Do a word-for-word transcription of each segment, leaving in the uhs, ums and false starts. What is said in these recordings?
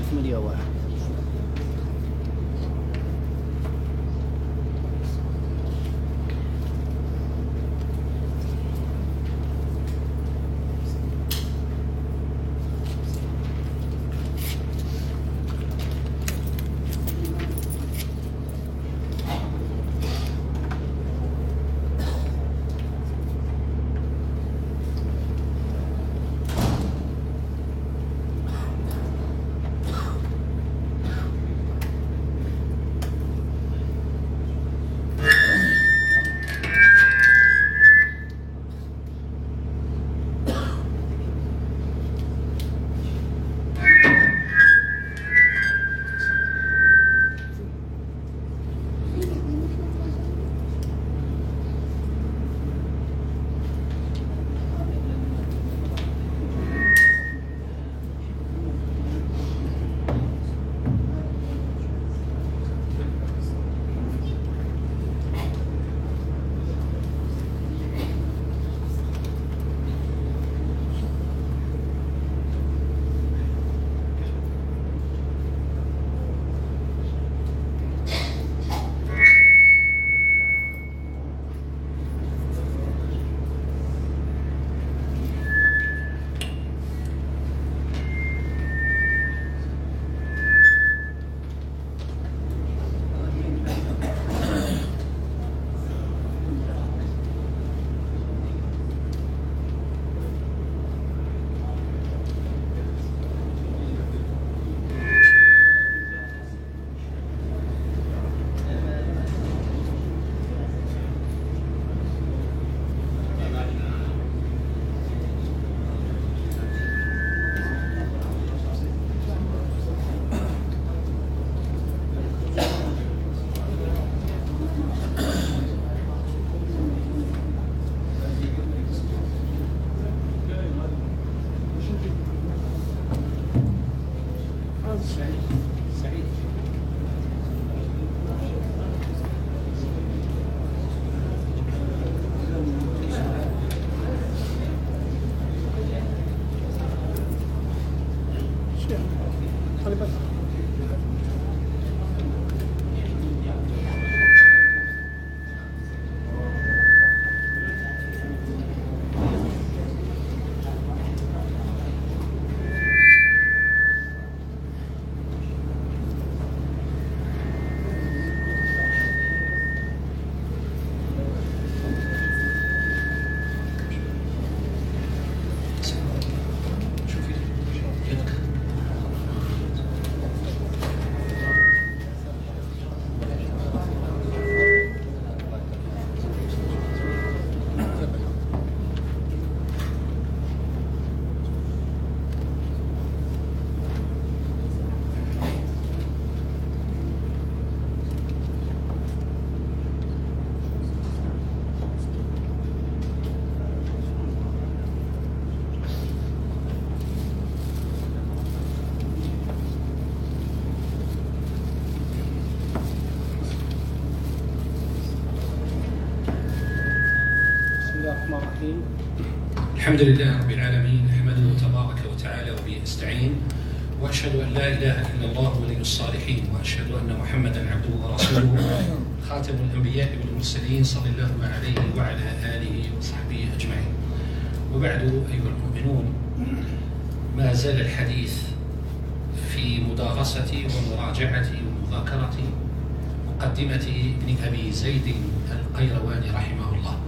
ألف مليون واحد. الحمد لله رب العالمين، أحمده تبارك وتعالى وبه أستعين، وأشهد أن لا إله إلا الله ولي الصالحين، وأشهد أن محمدا عبده ورسوله خاتم الأنبياء والمرسلين صلى الله عليه وعلى آله وصحبه أجمعين. وبعد أيها المؤمنون، ما زال الحديث في مدارسة ومراجعة ومذاكرة مقدمة ابن أبي زيد القيرواني رحمه الله.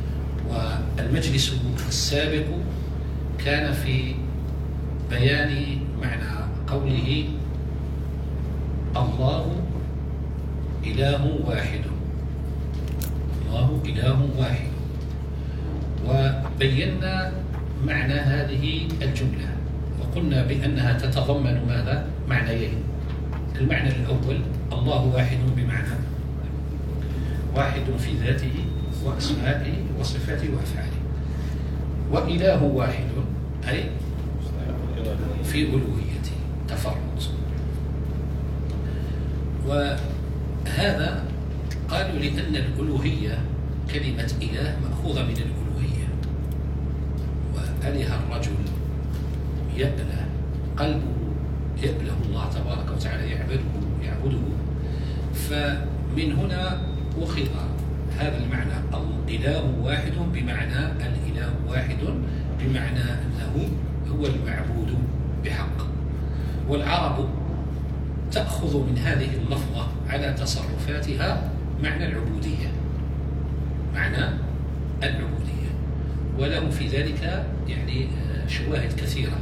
والمجلس السابق كان في بيان معنى قوله الله إله واحد، الله إله واحد، وبينا معنى هذه الجملة وقلنا بأنها تتضمن ماذا؟ معنيين. المعنى الأول الله واحد بمعنى واحد في ذاته وأسمائه وصفاته وأفعاله، وإله واحد أي في ألوهيته تفرد. وهذا قالوا لأن الألوهية كلمة إله مأخوذة من الألوهية، وأله الرجل يأله قلبه يأله الله تبارك وتعالى يعبده يعبده. فمن هنا أخذ هذا المعنى الإله واحد بمعنى الإله واحد بمعنى أنه هو المعبود بحق. والعرب تأخذ من هذه اللفظة على تصرفاتها معنى العبودية معنى العبودية وله في ذلك يعني شواهد كثيرة،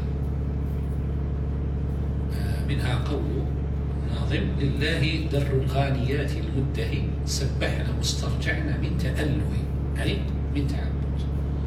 منها قول ناظم: لله در الغانيات المدهي سبحنا واسترجعنا من تأله، أي من تعبد.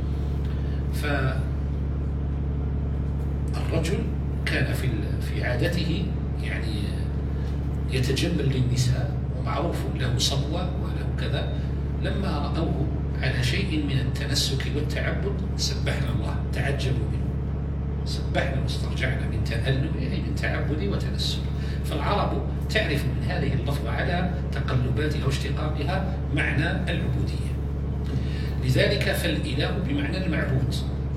فالرجل كان في في عادته يعني يتجمل للنساء ومعروف له صبوة وله كذا، لما رأوه على شيء من التنسك والتعبد سبحنا الله، تعجبوا منه، سبحنا واسترجعنا من تأله أي من تعبد وتنسك. فالعرب تعرف من هذه اللفظة على تقلباتها واشتقاقها معنى العبودية. لذلك فالإله بمعنى المعبود.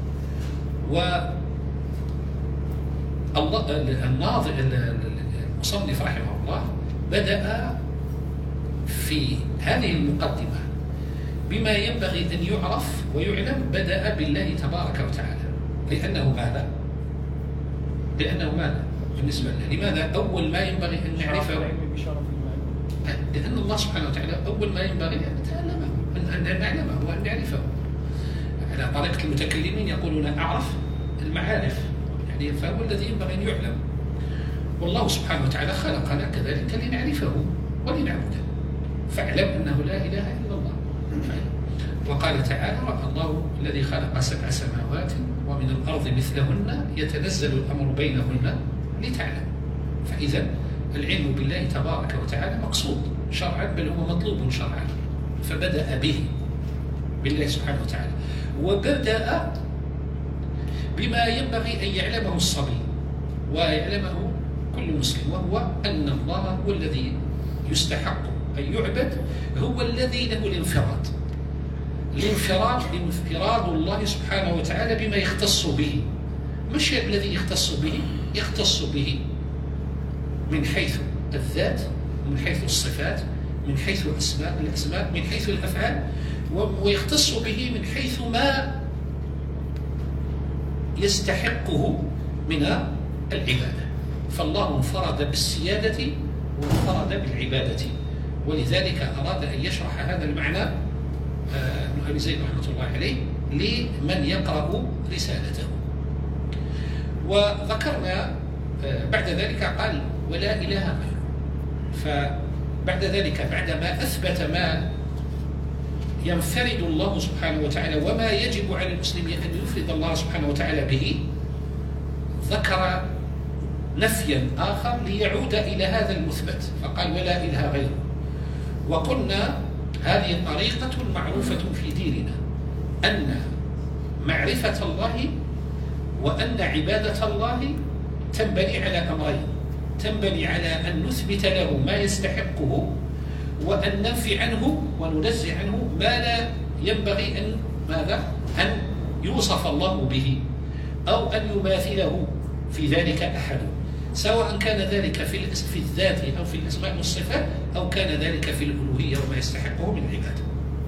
والناظر المصنف رحمه الله بدأ في هذه المقدمة بما ينبغي أن يعرف ويعلم، بدأ بالله تبارك وتعالى، لأنه ماذا؟ لأنه ماذا؟ بالنسبة لنا لماذا أول ما ينبغي أن نعرفه؟ لأن الله سبحانه وتعالى أول ما ينبغي أن نتعلمه، أن نعلمه وأن نعرفه. على طريقة المتكلمين يقولون أعرف المعارف، يعني فهو الذي ينبغي أن يعلم. والله سبحانه وتعالى خلقنا كذلك لنعرفه ولنعبده، فاعلم أنه لا إله إلا الله. وقال تعالى: الله الذي خلق سبع سماوات ومن الأرض مثلهن يتنزل الأمر بينهن لتعلم. فإذا العلم بالله تبارك وتعالى مقصود شرعا، بل هو مطلوب شرعا. فبدأ به بالله سبحانه وتعالى، وبدأ بما ينبغي أن يعلمه الصبي ويعلمه كل مسلم، وهو أن الله هو الذي يستحق أن يعبد، هو الذي له الانفراد. الانفراد انفراد الله سبحانه وتعالى بما يختص به. ما الشيء الذي يختص به؟ يختص به من حيث الذات، من حيث الصفات، من حيث الأسماء الأسماء من حيث الأفعال، ويختص به من حيث ما يستحقه من العبادة. فالله انفرد بالسيادة وانفرد بالعبادة، ولذلك أراد أن يشرح هذا المعنى ابن أبي زيد رحمة الله عليه لمن يقرأ رسالته. وذكرنا بعد ذلك قال: ولا إله غيره. فبعد ذلك بعدما أثبت ما ينفرد الله سبحانه وتعالى وما يجب على المسلم أن يفرد الله سبحانه وتعالى به، ذكر نفيا آخر ليعود إلى هذا المثبت، فقال: ولا إله غيره. وقلنا هذه طريقة معروفة في ديننا، أن معرفة الله وأن عبادة الله تنبني على أمرين: تنبني على أن نثبت له ما يستحقه، وأن ننفي عنه وننزه عنه ما لا ينبغي أن ماذا؟ أن يوصف الله به أو أن يماثله في ذلك أحد، سواء كان ذلك في في الذات أو في الأسماء والصفات، أو كان ذلك في الألوهية وما يستحقه من العبادة.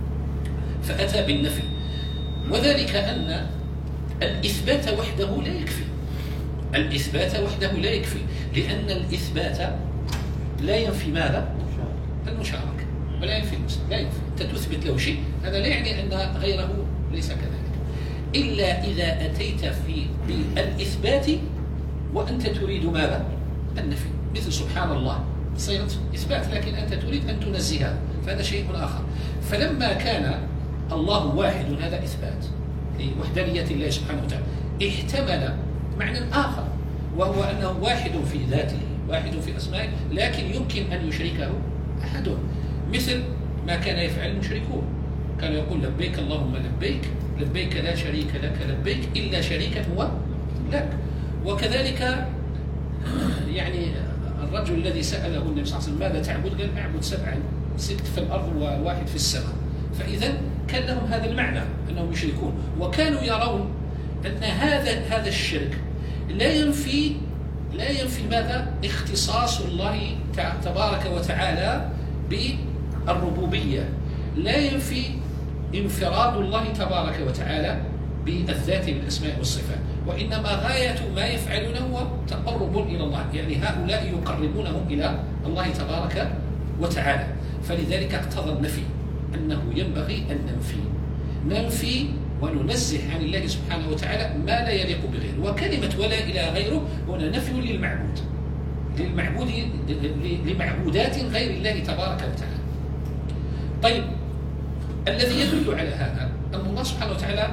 فأتى بالنفي، وذلك أن الإثبات وحده لا يكفي. الإثبات وحده لا يكفي، لأن الإثبات لا ينفي ماذا؟ المشاركة، ولا ينفي المسلم، لا ينفي. أنت تثبت له شيء، هذا لا يعني أن غيره ليس كذلك، إلا إذا أتيت في بالإثبات وأنت تريد ماذا؟ النفي. مثل سبحان الله صيغة إثبات، لكن أنت تريد أن تنزهها، فهذا شيء آخر. فلما كان الله واحد، هذا إثبات لوحدانية الله سبحانه وتعالى، احتمل معنى آخر، وهو أنه واحد في ذاته، واحد في أسمائه، لكن يمكن أن يشركه أحدهم، مثل ما كان يفعل المشركون. كان يقول: لبيك اللهم لبيك، لبيك لا شريك لك لبيك إلا شريكا هو لك. وكذلك يعني الرجل الذي سأله النبي صلى الله عليه وسلم: ماذا تعبد؟ قال: أعبد سبعا، ست في الأرض وواحد في السماء. فإذا كان لهم هذا المعنى أنهم يشركون، وكانوا يرون أن هذا هذا الشرك لا ينفي لا ينفي ماذا؟ اختصاص الله تبارك وتعالى بالربوبية، لا ينفي انفراد الله تبارك وتعالى بالذات بالأسماء والصفات، وإنما غاية ما يفعلونه هو تقرب إلى الله، يعني هؤلاء يقربونهم إلى الله تبارك وتعالى. فلذلك اقتضى النفي أنه ينبغي أن ننفي ننفي وننزه عن الله سبحانه وتعالى ما لا يليق بغيره. وكلمة ولا إله غيره هنا نفي للمعبود للمعبود لمعبودات غير الله تبارك وتعالى. طيب، الذي يدل على هذا أن الله سبحانه وتعالى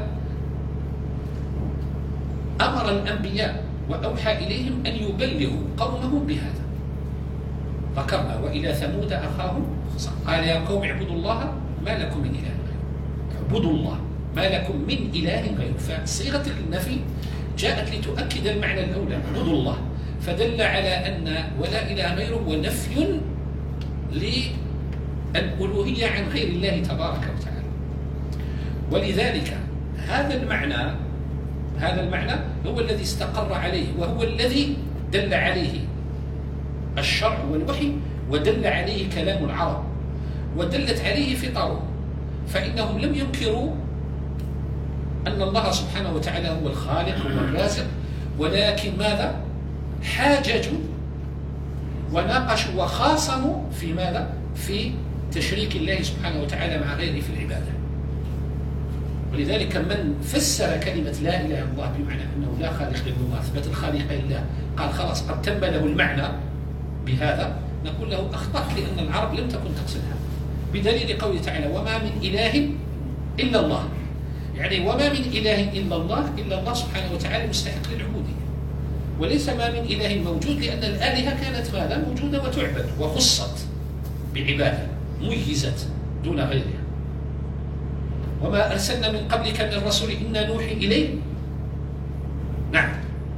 أمر الأنبياء وأوحى إليهم أن يبلغوا قومهم بهذا. ذكرنا وإلى ثمود أخاهم قال يا قوم اعبدوا الله ما لكم من إله غيره، اعبدوا الله ما لكم من إله غيره. فصيغة النفي جاءت لتؤكد المعنى الأولى، اعبدوا الله، فدل على أن ولا إله غيره ونفي للألوهية عن غير الله تبارك وتعالى. ولذلك هذا المعنى هذا المعنى هو الذي استقر عليه، وهو الذي دل عليه الشرع والوحي، ودل عليه كلام العرب، ودلت عليه فطرهم. فإنهم لم ينكروا أن الله سبحانه وتعالى هو الخالق هو الرازق، ولكن ماذا؟ حاججوا وناقشوا وخاصموا في ماذا؟ في تشريك الله سبحانه وتعالى مع غيره في العبادة. ولذلك من فسر كلمة لا إله إلا الله بمعنى أنه لا خالق إلا الله، أثبت الخالق لله، قال خلاص قد تم له المعنى بهذا، نقول له أخطأت، لأن العرب لم تكن تقصدها، بدليل قوله تعالى وما من إله إلا الله. يعني وما من إله إلا الله، إلا الله سبحانه وتعالى مستحق للعبودية، وليس ما من إله موجود، لأن الآلهة كانت ماذا؟ موجودة وتعبد وخصت بعبادة ميزت دون غيرها. وما أرسلنا من قبلك من رسول إنا نوحي إليه. نعم،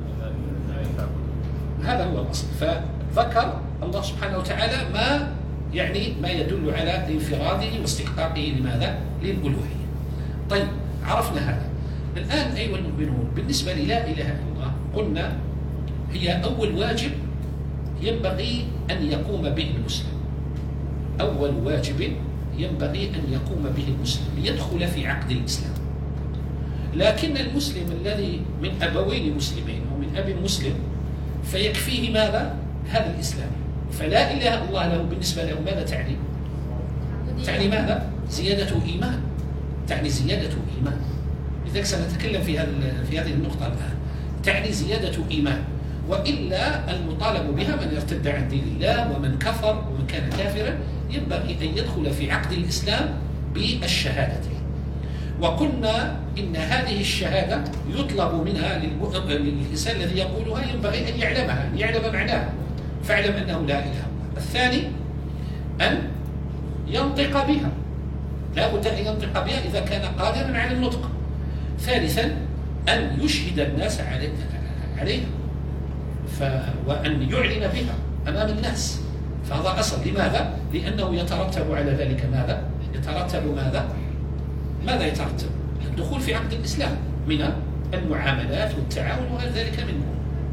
هذا هو الأصل. فذكر الله سبحانه وتعالى ما يعني ما يدل على انفراده واستحقاقه لماذا؟ للألوهية. طيب، عرفنا هذا. الآن أيها المؤمنون، بالنسبة للا إله إلا الله قلنا هي أول واجب ينبغي أن يقوم به المسلم، أول واجب ينبغي أن يقوم به المسلم ليدخل في عقد الإسلام. لكن المسلم الذي من أبوين مسلمين أو من أب مسلم فيكفيه ماذا؟ هذا الإسلام. فلا إله إلا الله له بالنسبة له ماذا تعني؟ تعني ماذا؟ زيادة إيمان، تعني زيادة إيمان. لذلك سنتكلم في هذه في هذه النقطة الآن. تعني زيادة إيمان، وإلا المطالب بها من ارتد عن دين الله ومن كفر ومن كان كافرا ينبغي أن يدخل في عقد الإسلام بالشهادتين. وقلنا إن هذه الشهادة يطلب منها للإنسان الذي يقولها ينبغي أن يعلمها، أن يعلم معناها، فاعلم أنه لا إله إلا الله. الثاني أن ينطق بها، لا بد أن ينطق بها إذا كان قادرا على النطق. ثالثا أن يشهد الناس عليها ف... وأن يعلن بها أمام الناس. فهذا أصل. لماذا؟ لأنه يترتب على ذلك ماذا؟ يترتب ماذا؟ ماذا يترتب؟ الدخول في عقد الإسلام من المعاملات والتعاون وغير ذلك منه.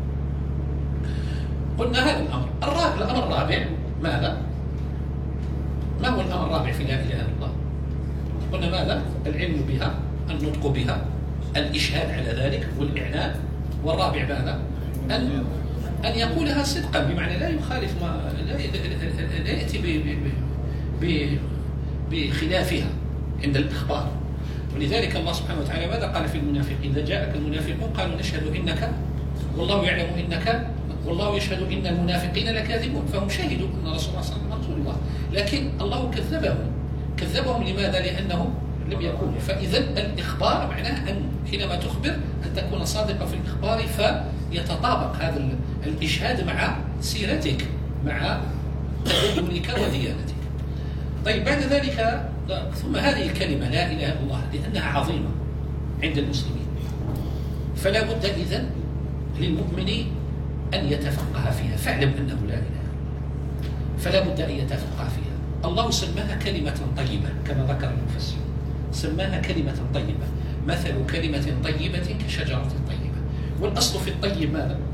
قلنا هذا الأمر. الرابع الأمر الرابع ماذا؟ ما هو الأمر الرابع في لا إله إلا الله؟ قلنا ماذا؟ العلم بها، النطق بها، الإشهاد على ذلك والإعلان. والرابع ماذا؟ أن أن يقولها صدقا، بمعنى لا يخالف ما لا, لا يأتي ب ب بخلافها عند الإخبار. ولذلك الله سبحانه وتعالى ماذا قال في المنافقين؟ إذا جاءك المنافقون قالوا نشهد إنك والله يعلم إنك والله يشهد إن المنافقين لكاذبون. فهم شهدوا أن رسول الله صلى الله عليه وسلم رسول الله، لكن الله كذبهم. كذبهم لماذا؟ لأنهم لم يكونوا. فإذا الإخبار معناه أن حينما تخبر أن تكون صادقا في الإخبار، فيتطابق هذا الإشهاد مع سيرتك، مع تدينك وديانتك. طيب، بعد ذلك ثم هذه الكلمة لا إله إلا الله لأنها عظيمة عند المسلمين، فلا بد إذن للمؤمن أن يتفقه فيها. فاعلم أنه لا إله إلا الله، فلا بد أن يتفقه فيها. الله سماها كلمة طيبة كما ذكر المفسر، سماها كلمة طيبة. مثل كلمة طيبة كشجرة طيبة. والأصل في الطيب ماذا؟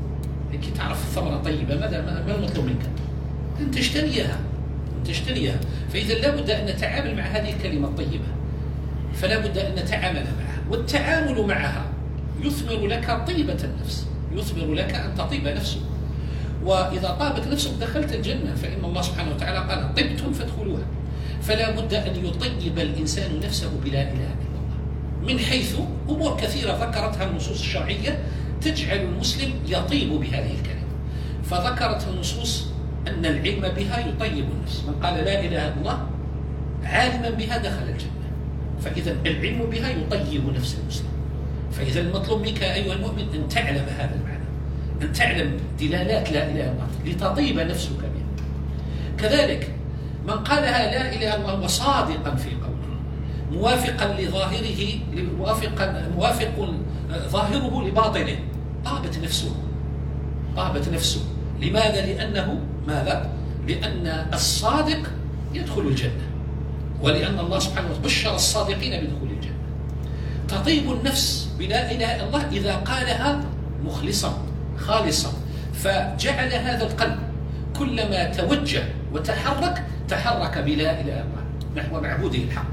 لكي تعرف الثمرة طيبة ماذا ما المطلوب منك؟ أن تشتريها أن تشتريها. فإذا لا بد أن نتعامل مع هذه الكلمة الطيبة، فلا بد أن نتعامل معها، والتعامل معها يثمر لك طيبة النفس، يثمر لك أن تطيب نفسك، وإذا طابت نفسك دخلت الجنة، فإن الله سبحانه وتعالى قال طبتم فادخلوها. فلا بد أن يطيب الإنسان نفسه بلا إله إلا الله، من حيث أمور كثيرة ذكرتها النصوص الشرعية تجعل المسلم يطيب بهذه الكلمة. فذكرت النصوص أن العلم بها يطيب النفس، من قال لا إله إلا الله عالما بها دخل الجنة، فإذا العلم بها يطيب نفس المسلم. فإذا المطلوب منك أيها المؤمن أن تعلم هذا المعنى، أن تعلم دلالات لا إله إلا الله لتطيب نفسك بها. كذلك من قالها لا إله إلا الله وصادقا في قوله، موافقا لظاهره، موافقا موافق ظاهره لباطنه، طابت نفسه، طابت نفسه. لماذا؟ لأنه ماذا؟ لأن الصادق يدخل الجنة، ولأن الله سبحانه وتعالى بشر الصادقين بدخول الجنة. تطيب النفس بلا إله إلا الله إذا قالها مخلصا خالصا، فجعل هذا القلب كلما توجه وتحرك تحرك بلا إله إلا الله نحو معبوده الحق.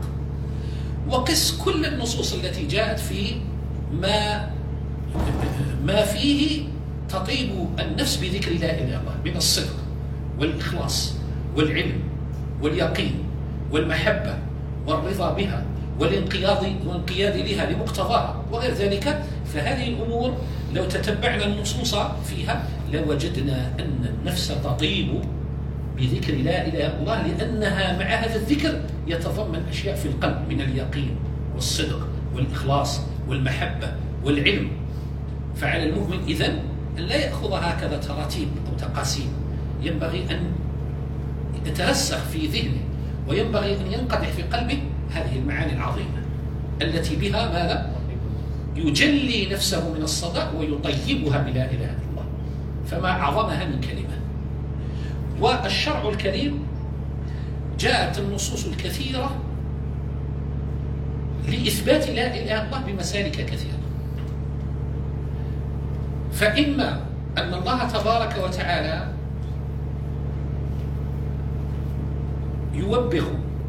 وقس كل النصوص التي جاءت في ما ما فيه تطيب النفس بذكر لا إله إلا الله من الصدق والإخلاص والعلم واليقين والمحبة والرضا بها والانقياد والانقياد لها لمقتضاها وغير ذلك. فهذه الأمور لو تتبعنا النصوص فيها لوجدنا أن النفس تطيب بذكر لا إله إلا الله، لأنها مع هذا الذكر يتضمن أشياء في القلب من اليقين والصدق والإخلاص والمحبة والعلم. فعلى المؤمن إذن أن لا يأخذ هكذا تراتيب أو تقاسيم، ينبغي أن يترسخ في ذهنه وينبغي أن ينقدح في قلبه هذه المعاني العظيمة التي بها ماذا؟ يجلي نفسه من الصدق ويطيبها بلا إله إلا الله. فما أعظمها من كلمة. والشرع الكريم جاءت النصوص الكثيرة لإثبات لا إله إلا الله بمسالك كثيرة. فإما أن الله تبارك وتعالى يوبخ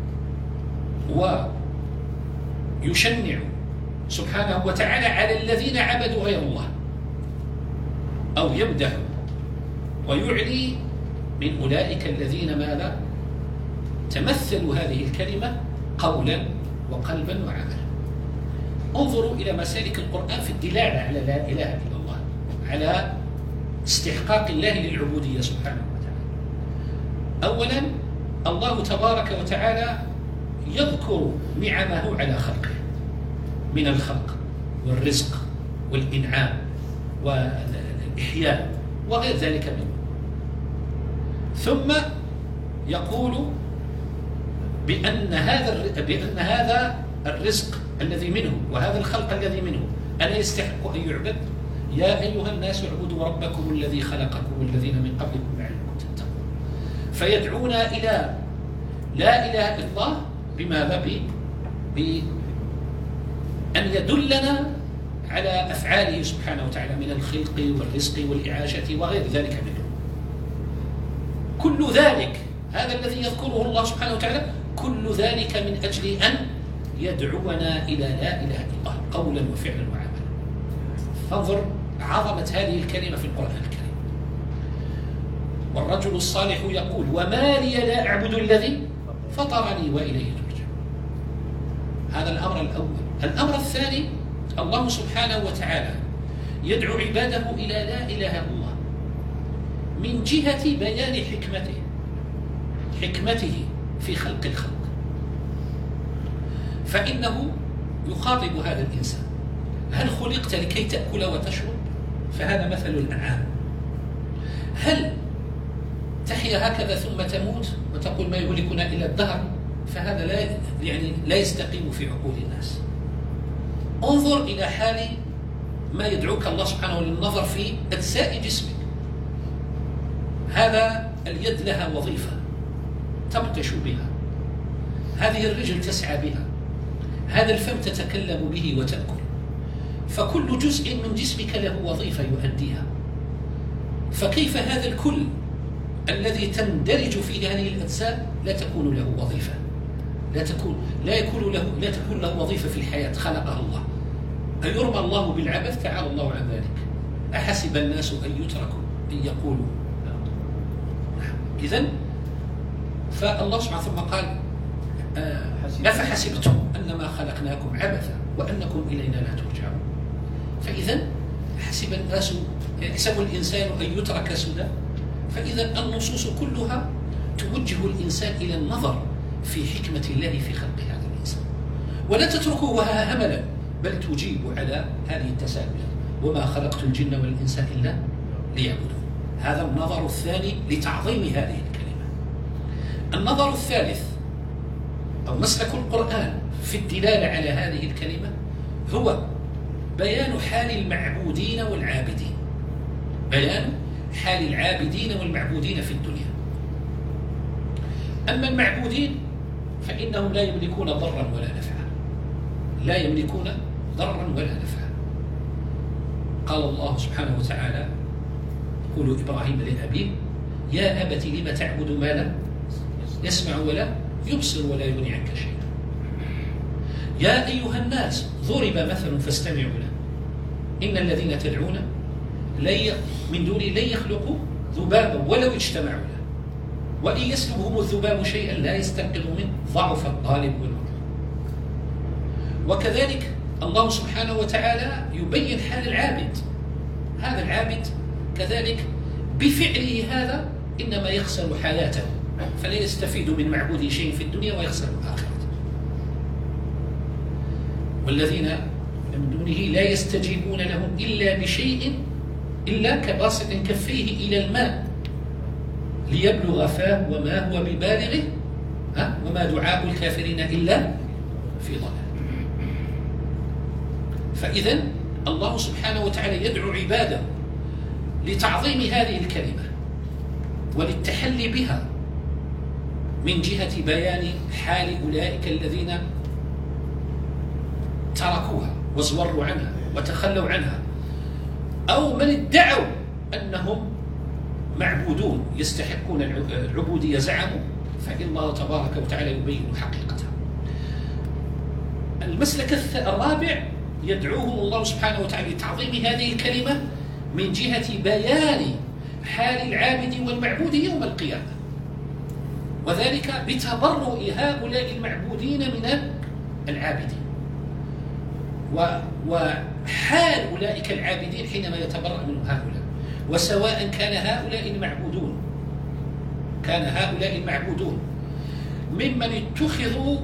ويشنع سبحانه وتعالى على الذين عبدوا غير الله، أو يمدح ويعلي من أولئك الذين ماذا؟ تمثلوا هذه الكلمة قولا وقلبا وعملا. انظروا إلى مسالك القرآن في الدلالة على لا إله إلا الله، على استحقاق الله للعبودية سبحانه وتعالى. أولا الله تبارك وتعالى يذكر نعمه على خلقه من الخلق والرزق والإنعام والإحياء وغير ذلك منه، ثم يقول بأن هذا بأن هذا الرزق الذي منه وهذا الخلق الذي منه ألا يستحق أن يعبد؟ يا أيها الناس اعبدوا ربكم الذي خلقكم والذين من قبلكم لعلكم تتقون. فيدعونا إلى لا إله إلا الله بماذا؟ بأن يدلنا على أفعاله سبحانه وتعالى من الخلق والرزق والإعاشة وغير ذلك منه. كل ذلك هذا الذي يذكره الله سبحانه وتعالى كل ذلك من أجل أن يدعونا إلى لا إله إلا الله قولا وفعلا وعملا. فانظر عظمة هذه الكلمة في القرآن الكريم. والرجل الصالح يقول وما لي لا أعبد الذي فطرني وإليه ترجع. هذا الأمر الأول. الأمر الثاني الله سبحانه وتعالى يدعو عباده إلى لا إله إلا الله من جهة بيان حكمته حكمته في خلق الخلق. فإنه يخاطب هذا الإنسان: هل خلقت لكي تأكل وتشرب؟ فهذا مثل الأنعام. هل تحيا هكذا ثم تموت وتقول ما يهلكنا إلا الدهر؟ فهذا لا يعني لا يستقيم في عقول الناس. انظر إلى حال ما يدعوك الله سبحانه للنظر في أجزاء جسمك. هذا اليد لها وظيفة تبطش بها، هذه الرجل تسعى بها، هذا الفم تتكلم به وتأكل. فكل جزء من جسمك له وظيفة يؤديها. فكيف هذا الكل الذي تندرج في هذه الأجزاء لا تكون له وظيفة، لا تكون لا يكون له لا تكون له وظيفة في الحياة خلقها الله؟ أيرمى الله بالعبث؟ تعالى الله عن ذلك. أحسب الناس أن يتركوا أن يقولوا نعم. إذن فالله سبحانه ثم قال آه أفحسبتم أنما خلقناكم عبثا وأنكم إلينا لا ترجعون. فإذا حسب الناس يحسب الإنسان أن يترك سدى. فإذا النصوص كلها توجه الإنسان إلى النظر في حكمة الله في خلق هذا الإنسان، ولا تتركه هملا، بل تجيب على هذه التساؤلات: وما خلقت الجن والإنس إلا ليعبدون. هذا النظر الثاني لتعظيم هذه الكلمة. النظر الثالث أو مسلك القرآن في الدلالة على هذه الكلمة هو بيان حال المعبودين والعابدين، بيان حال العابدين والمعبودين في الدنيا. أما المعبودين فإنهم لا يملكون ضرا ولا نفعا، لا يملكون ضرا ولا نفعا. قال الله سبحانه وتعالى: يقول إبراهيم لأبيه: يا أبت لم تعبد ما لا يسمع ولا يبصر ولا يغني عنك شيئا. يا أيها الناس ضرب مثل فاستمعوا له إن الذين تدعون من دوني لن يخلقوا ذبابا ولو اجتمعوا له وإن يسلبهم الذباب شيئا لا يستنقذوا منه ضعف الطالب والمطلوب. وكذلك الله سبحانه وتعالى يبين حال العابد. هذا العابد كذلك بفعله هذا إنما يخسر حياته، فلا يستفيد من معبوده شيء في الدنيا ويخسر الآخرة. والذين من دونه لا يستجيبون لهم إلا بشيء إلا كباسط كفيه إلى الماء ليبلغ فاه وما هو ببالغه ها وما دعاء الكافرين إلا في ضلال. فإذا الله سبحانه وتعالى يدعو عباده لتعظيم هذه الكلمة وللتحلي بها من جهة بيان حال أولئك الذين تركوها وازوروا عنها وتخلوا عنها، أو من ادعوا أنهم معبودون يستحقون العبودية زعموا، فإن الله تبارك وتعالى يبين حقيقتها. المسلك الرابع يدعوهم الله سبحانه وتعالى لتعظيم هذه الكلمة من جهة بيان حال العابد والمعبود يوم القيامة، وذلك بتبرؤ هؤلاء المعبودين من العابدين، وحال أولئك العابدين حينما يتبرأ منهم هؤلاء. وسواء كان هؤلاء المعبودون كان هؤلاء المعبودون ممن اتخذوا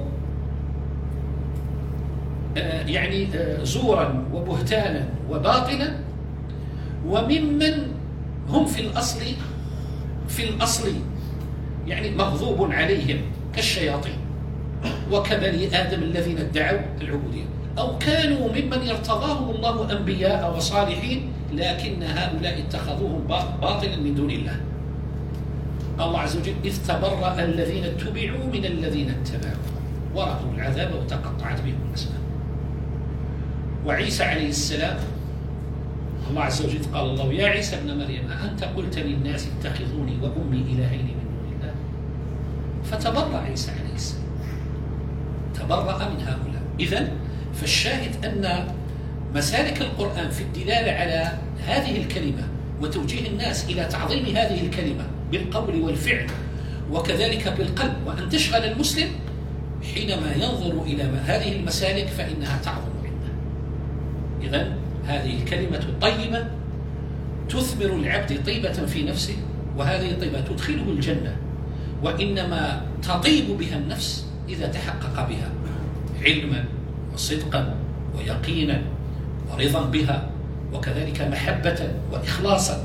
يعني زورا وبهتانا وباطلا، وممن هم في الأصل في الأصل يعني مغضوب عليهم كالشياطين وكبني آدم الذين ادعوا العبودية، أو كانوا ممن ارتضاهم الله أنبياء وصالحين لكن هؤلاء اتخذوهم باطلا من دون الله. الله عز وجل: إذ تبرأ الذين اتبعوا من الذين اتبعوا ورأوا العذاب وتقطعت بهم الأسباب. وعيسى عليه السلام الله عز وجل قال الله: يا عيسى ابن مريم أنت قلت للناس اتخذوني وأمي إلهين من دون الله. فتبرأ عيسى عليه السلام، تبرأ من هؤلاء. إذن فالشاهد أن مسالك القرآن في الدلالة على هذه الكلمة وتوجيه الناس إلى تعظيم هذه الكلمة بالقول والفعل وكذلك بالقلب، وأن تشغل المسلم حينما ينظر إلى هذه المسالك فإنها تعظم عنده. إذن هذه الكلمة الطيبة تثمر العبد طيبة في نفسه، وهذه الطيبة تدخله الجنة، وإنما تطيب بها النفس إذا تحقق بها علما وصدقا ويقينا ورضا بها وكذلك محبة وإخلاصا،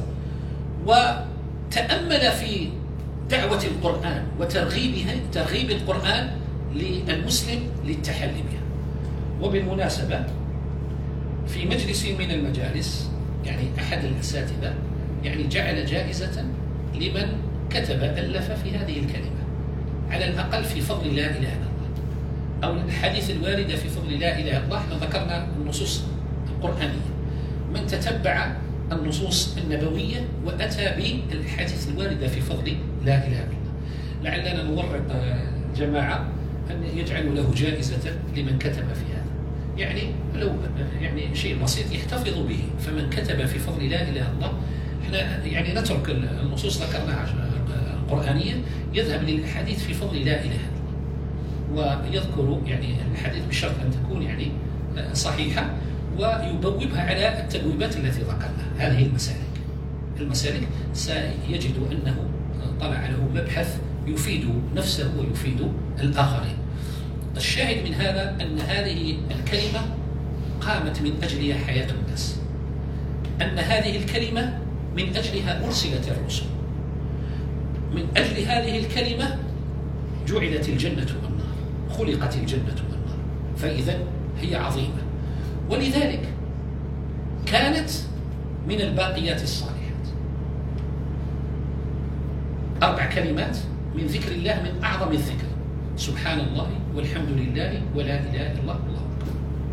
وتأمل في دعوة القرآن وترغيبها ترغيب القرآن للمسلم للتحلي بها. وبالمناسبة في مجلس من المجالس يعني أحد الأساتذة يعني جعل جائزة لمن كتب ألف في هذه الكلمة على الأقل في فضل لا إله إلا الله أو الحديث الواردة في فضل لا إله إلا الله. احنا ذكرنا النصوص القرآنية، من تتبع النصوص النبوية وأتى بالأحاديث الواردة في فضل لا إله إلا الله. لعلنا نورط جماعة أن يجعلوا له جائزة لمن كتب في هذا، يعني لو يعني شيء بسيط يحتفظ به. فمن كتب في فضل لا إله إلا الله، احنا يعني نترك النصوص ذكرناها القرآنية، يذهب للأحاديث في فضل لا إله إلا الله ويذكر يعني الحديث بشرط أن تكون يعني صحيحة، ويبوبها على التبويبات التي ذكرناها. هذه المسالك المسالك سيجد أنه طلع له مبحث يفيد نفسه ويفيد الآخرين. الشاهد من هذا أن هذه الكلمة قامت من أجلها حياة الناس، أن هذه الكلمة من أجلها أرسلت الرسل، من أجل هذه الكلمة جعلت الجنة والنار، خلقت الجنة والنار، فإذا هي عظيمة. ولذلك كانت من الباقيات الصالحات. أربع كلمات من ذكر الله من أعظم الذكر: سبحان الله والحمد لله ولا إله إلا الله والله أكبر.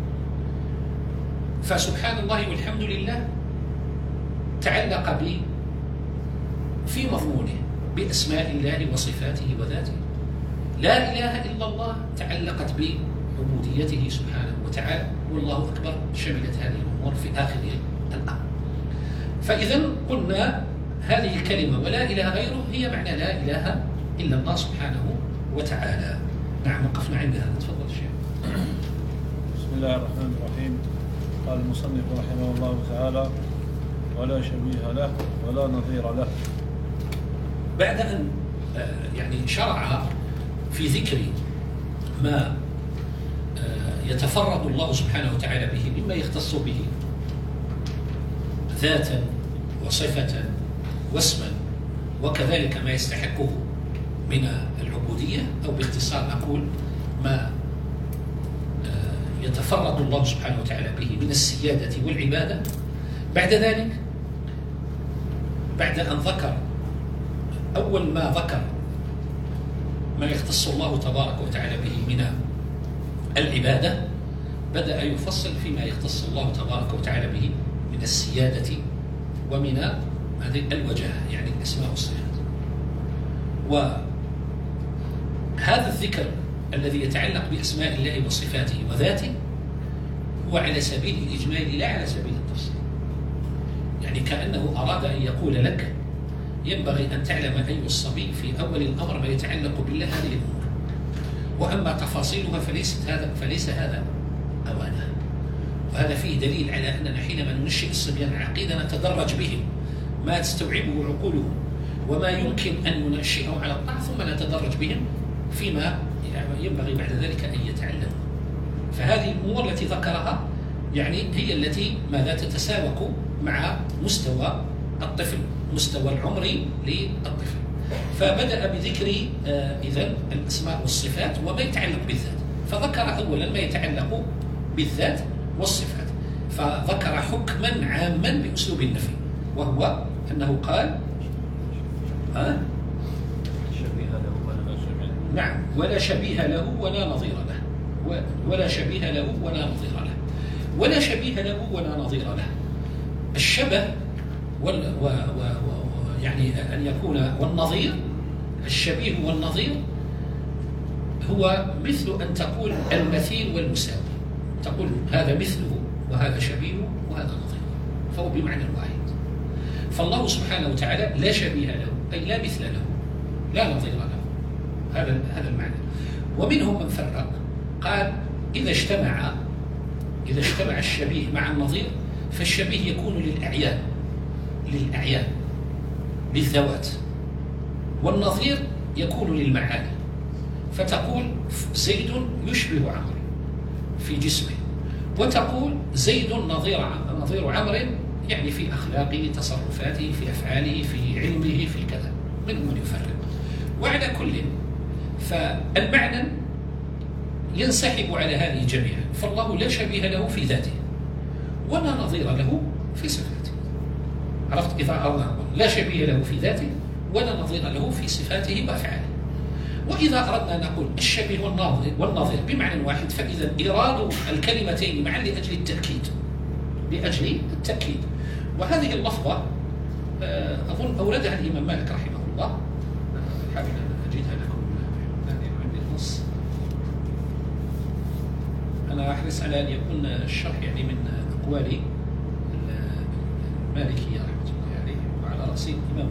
فسبحان الله والحمد لله تعلق ب في مضمونه بأسماء الله وصفاته وذاته. لا إله إلا الله تعلقت بعبوديته سبحانه وتعالى، والله أكبر شملت هذه الأمور في آخر الأمر. فإذا قلنا هذه الكلمة ولا إله غيره هي معنى لا إله إلا الله سبحانه وتعالى. نعم، وقفنا عند هذا. تفضل الشيخ. بسم الله الرحمن الرحيم. قال المصنف رحمه الله تعالى: ولا شبيه له ولا نظير له. بعد أن يعني شرع في ذكر ما يتفرد الله سبحانه وتعالى به مما يختص به ذاتا وصفة واسما، وكذلك ما يستحقه من العبودية، أو باختصار نقول ما يتفرد الله سبحانه وتعالى به من السيادة والعبادة. بعد ذلك، بعد أن ذكر أول ما ذكر ما يختص الله تبارك وتعالى به من العبادة، بدأ يفصل فيما يختص الله تبارك وتعالى به من السيادة ومن هذه الوجاهة، يعني الأسماء والصفات. وهذا الذكر الذي يتعلق بأسماء الله وصفاته وذاته هو على سبيل الإجمال لا على سبيل التفصيل. يعني كأنه أراد أن يقول لك: ينبغي أن تعلم أيها الصبي في أول الأمر ما يتعلق بالله هذه الأمور، وأما تفاصيلها فليست هذا فليس هذا أوانها. وهذا فيه دليل على أننا حينما ننشئ الصبيان العقيدة نتدرج بهم ما تستوعبه عقولهم وما يمكن أن ننشئهم على الطاعة، ثم نتدرج بهم فيما ينبغي بعد ذلك أن يتعلموا. فهذه الأمور التي ذكرها يعني هي التي ماذا تتساوق مع مستوى الطفل، مستوى العمري للطفل. فبدأ بذكر آه إذن الأسماء والصفات وما يتعلق بالذات، فذكر أولا ما يتعلق بالذات والصفات، فذكر حكما عاما بأسلوب النفي، وهو أنه قال أه؟ شبيه له ولا شبيه. نعم، ولا شبيه له ولا نظير له، ولا شبيه له ولا نظير له، ولا شبيه له ولا نظير له. الشبه وال و و و يعني أن يكون، والنظير، الشبيه والنظير هو مثل أن تقول المثيل والمساوي، تقول هذا مثله وهذا شبيهه وهذا نظيره، فهو بمعنى واحد. فالله سبحانه وتعالى لا شبيه له، أي لا مثل له، لا نظير له، هذا هذا المعنى. ومنهم من فرق قال إذا اجتمع إذا اجتمع الشبيه مع النظير فالشبيه يكون للأعيان للأعيان للذوات، والنظير يكون للمعاني. فتقول زيد يشبه عمرو في جسمه، وتقول زيد نظير نظير عمرو يعني في أخلاقه، تصرفاته، في أفعاله، في علمه، في كذا. من من يفرق. وعلى كل فالمعنى ينسحب على هذه جميعا. فالله لا شبيه له في ذاته ولا نظير له في صفاته. عرفت؟ إذا أردنا لا شبيه له في ذاته ولا نظير له في صفاته وأفعاله. وإذا أردنا نقول الشبيه والنظير والنظير بمعنى واحد، فإذا إيراد الكلمتين معا لأجل التأكيد لأجل التأكيد وهذه اللفظة أظن أوردها الإمام مالك رحمه الله. أحاول أن أجدها لكم عندي النص. أنا أحرص على أن يكون الشرح يعني من أقوال المالكية رحمة الله عليه، وعلى رأسه الإمام.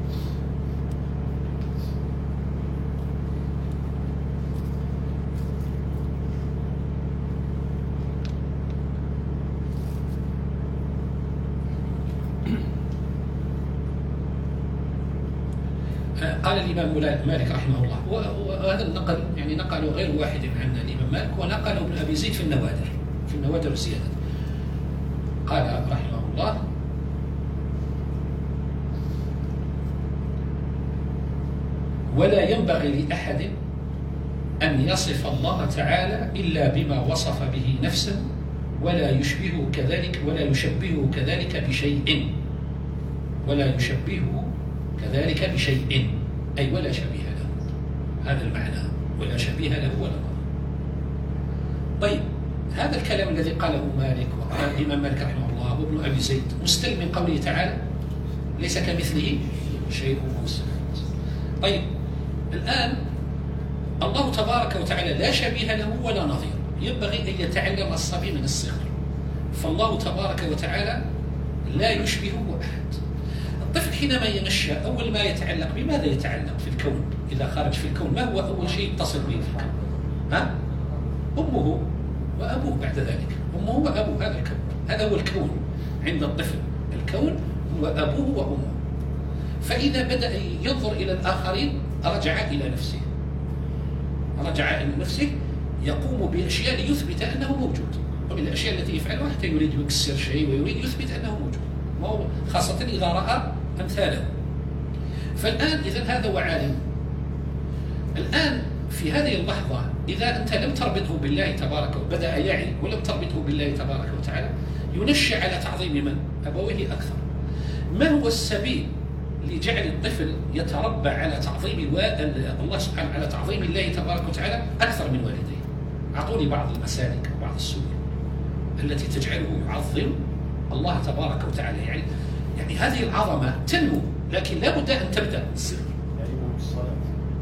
قال الإمام مالك رحمه الله، وهذا النقل يعني نقله غير واحد عن الإمام مالك، ونقله ابن أبي زيد في النوادر في النوادر الزيادة. قال رحمه الله: ولا ينبغي لأحد أن يصف الله تعالى إلا بما وصف به نفسه، ولا يشبهه كذلك ولا يشبهه كذلك بشيء ولا يشبهه كذلك بشيء أي ولا شبيه له. هذا المعنى، ولا شبيه له ولا ضر. طيب، هذا الكلام الذي قاله مالك وقال الإمام مالك رحمه الله وابن أبي زيد مستلم من قوله تعالى: ليس كمثله شيء وهو السميع البصير. طيب، الآن الله تبارك وتعالى لا شبيه له ولا نظير، ينبغي أن يتعلم الصبي من الصغر. فالله تبارك وتعالى لا يشبهه أحد. الطفل حينما ينشأ أول ما يتعلق بماذا يتعلق في الكون؟ إذا خرج في الكون ما هو أول شيء يتصل به في الكون؟ ها؟ أمه وأبوه. بعد ذلك أمه وأبوه، هذا الكون، هذا هو الكون عند الطفل. الكون هو أبوه وأمه. فإذا بدأ ينظر إلى الآخرين رجع إلى نفسه رجع إلى نفسه يقوم بأشياء ليثبت أنه موجود، ومن الأشياء التي يفعلها حتى يريد يكسر شيء ويريد يثبت أنه موجود، خاصة إذا رأى أمثاله. فالآن إذا هذا هو عالم. الآن في هذه اللحظة إذا أنت لم تربطه بالله تبارك وبدأ يعي ولم تربطه بالله تبارك وتعالى، ينشأ على تعظيم من؟ أبويه أكثر. ما هو السبيل لجعل الطفل يتربى على تعظيم الله سبحانه، على تعظيم الله تبارك وتعالى أكثر من والديه؟ أعطوني بعض المسالك وبعض السبل التي تجعله يعظم الله تبارك وتعالى. يعني يعني هذه العظمة تنمو، لكن لا بد أن تبدأ من الصغر. تعليمهم الصلاة.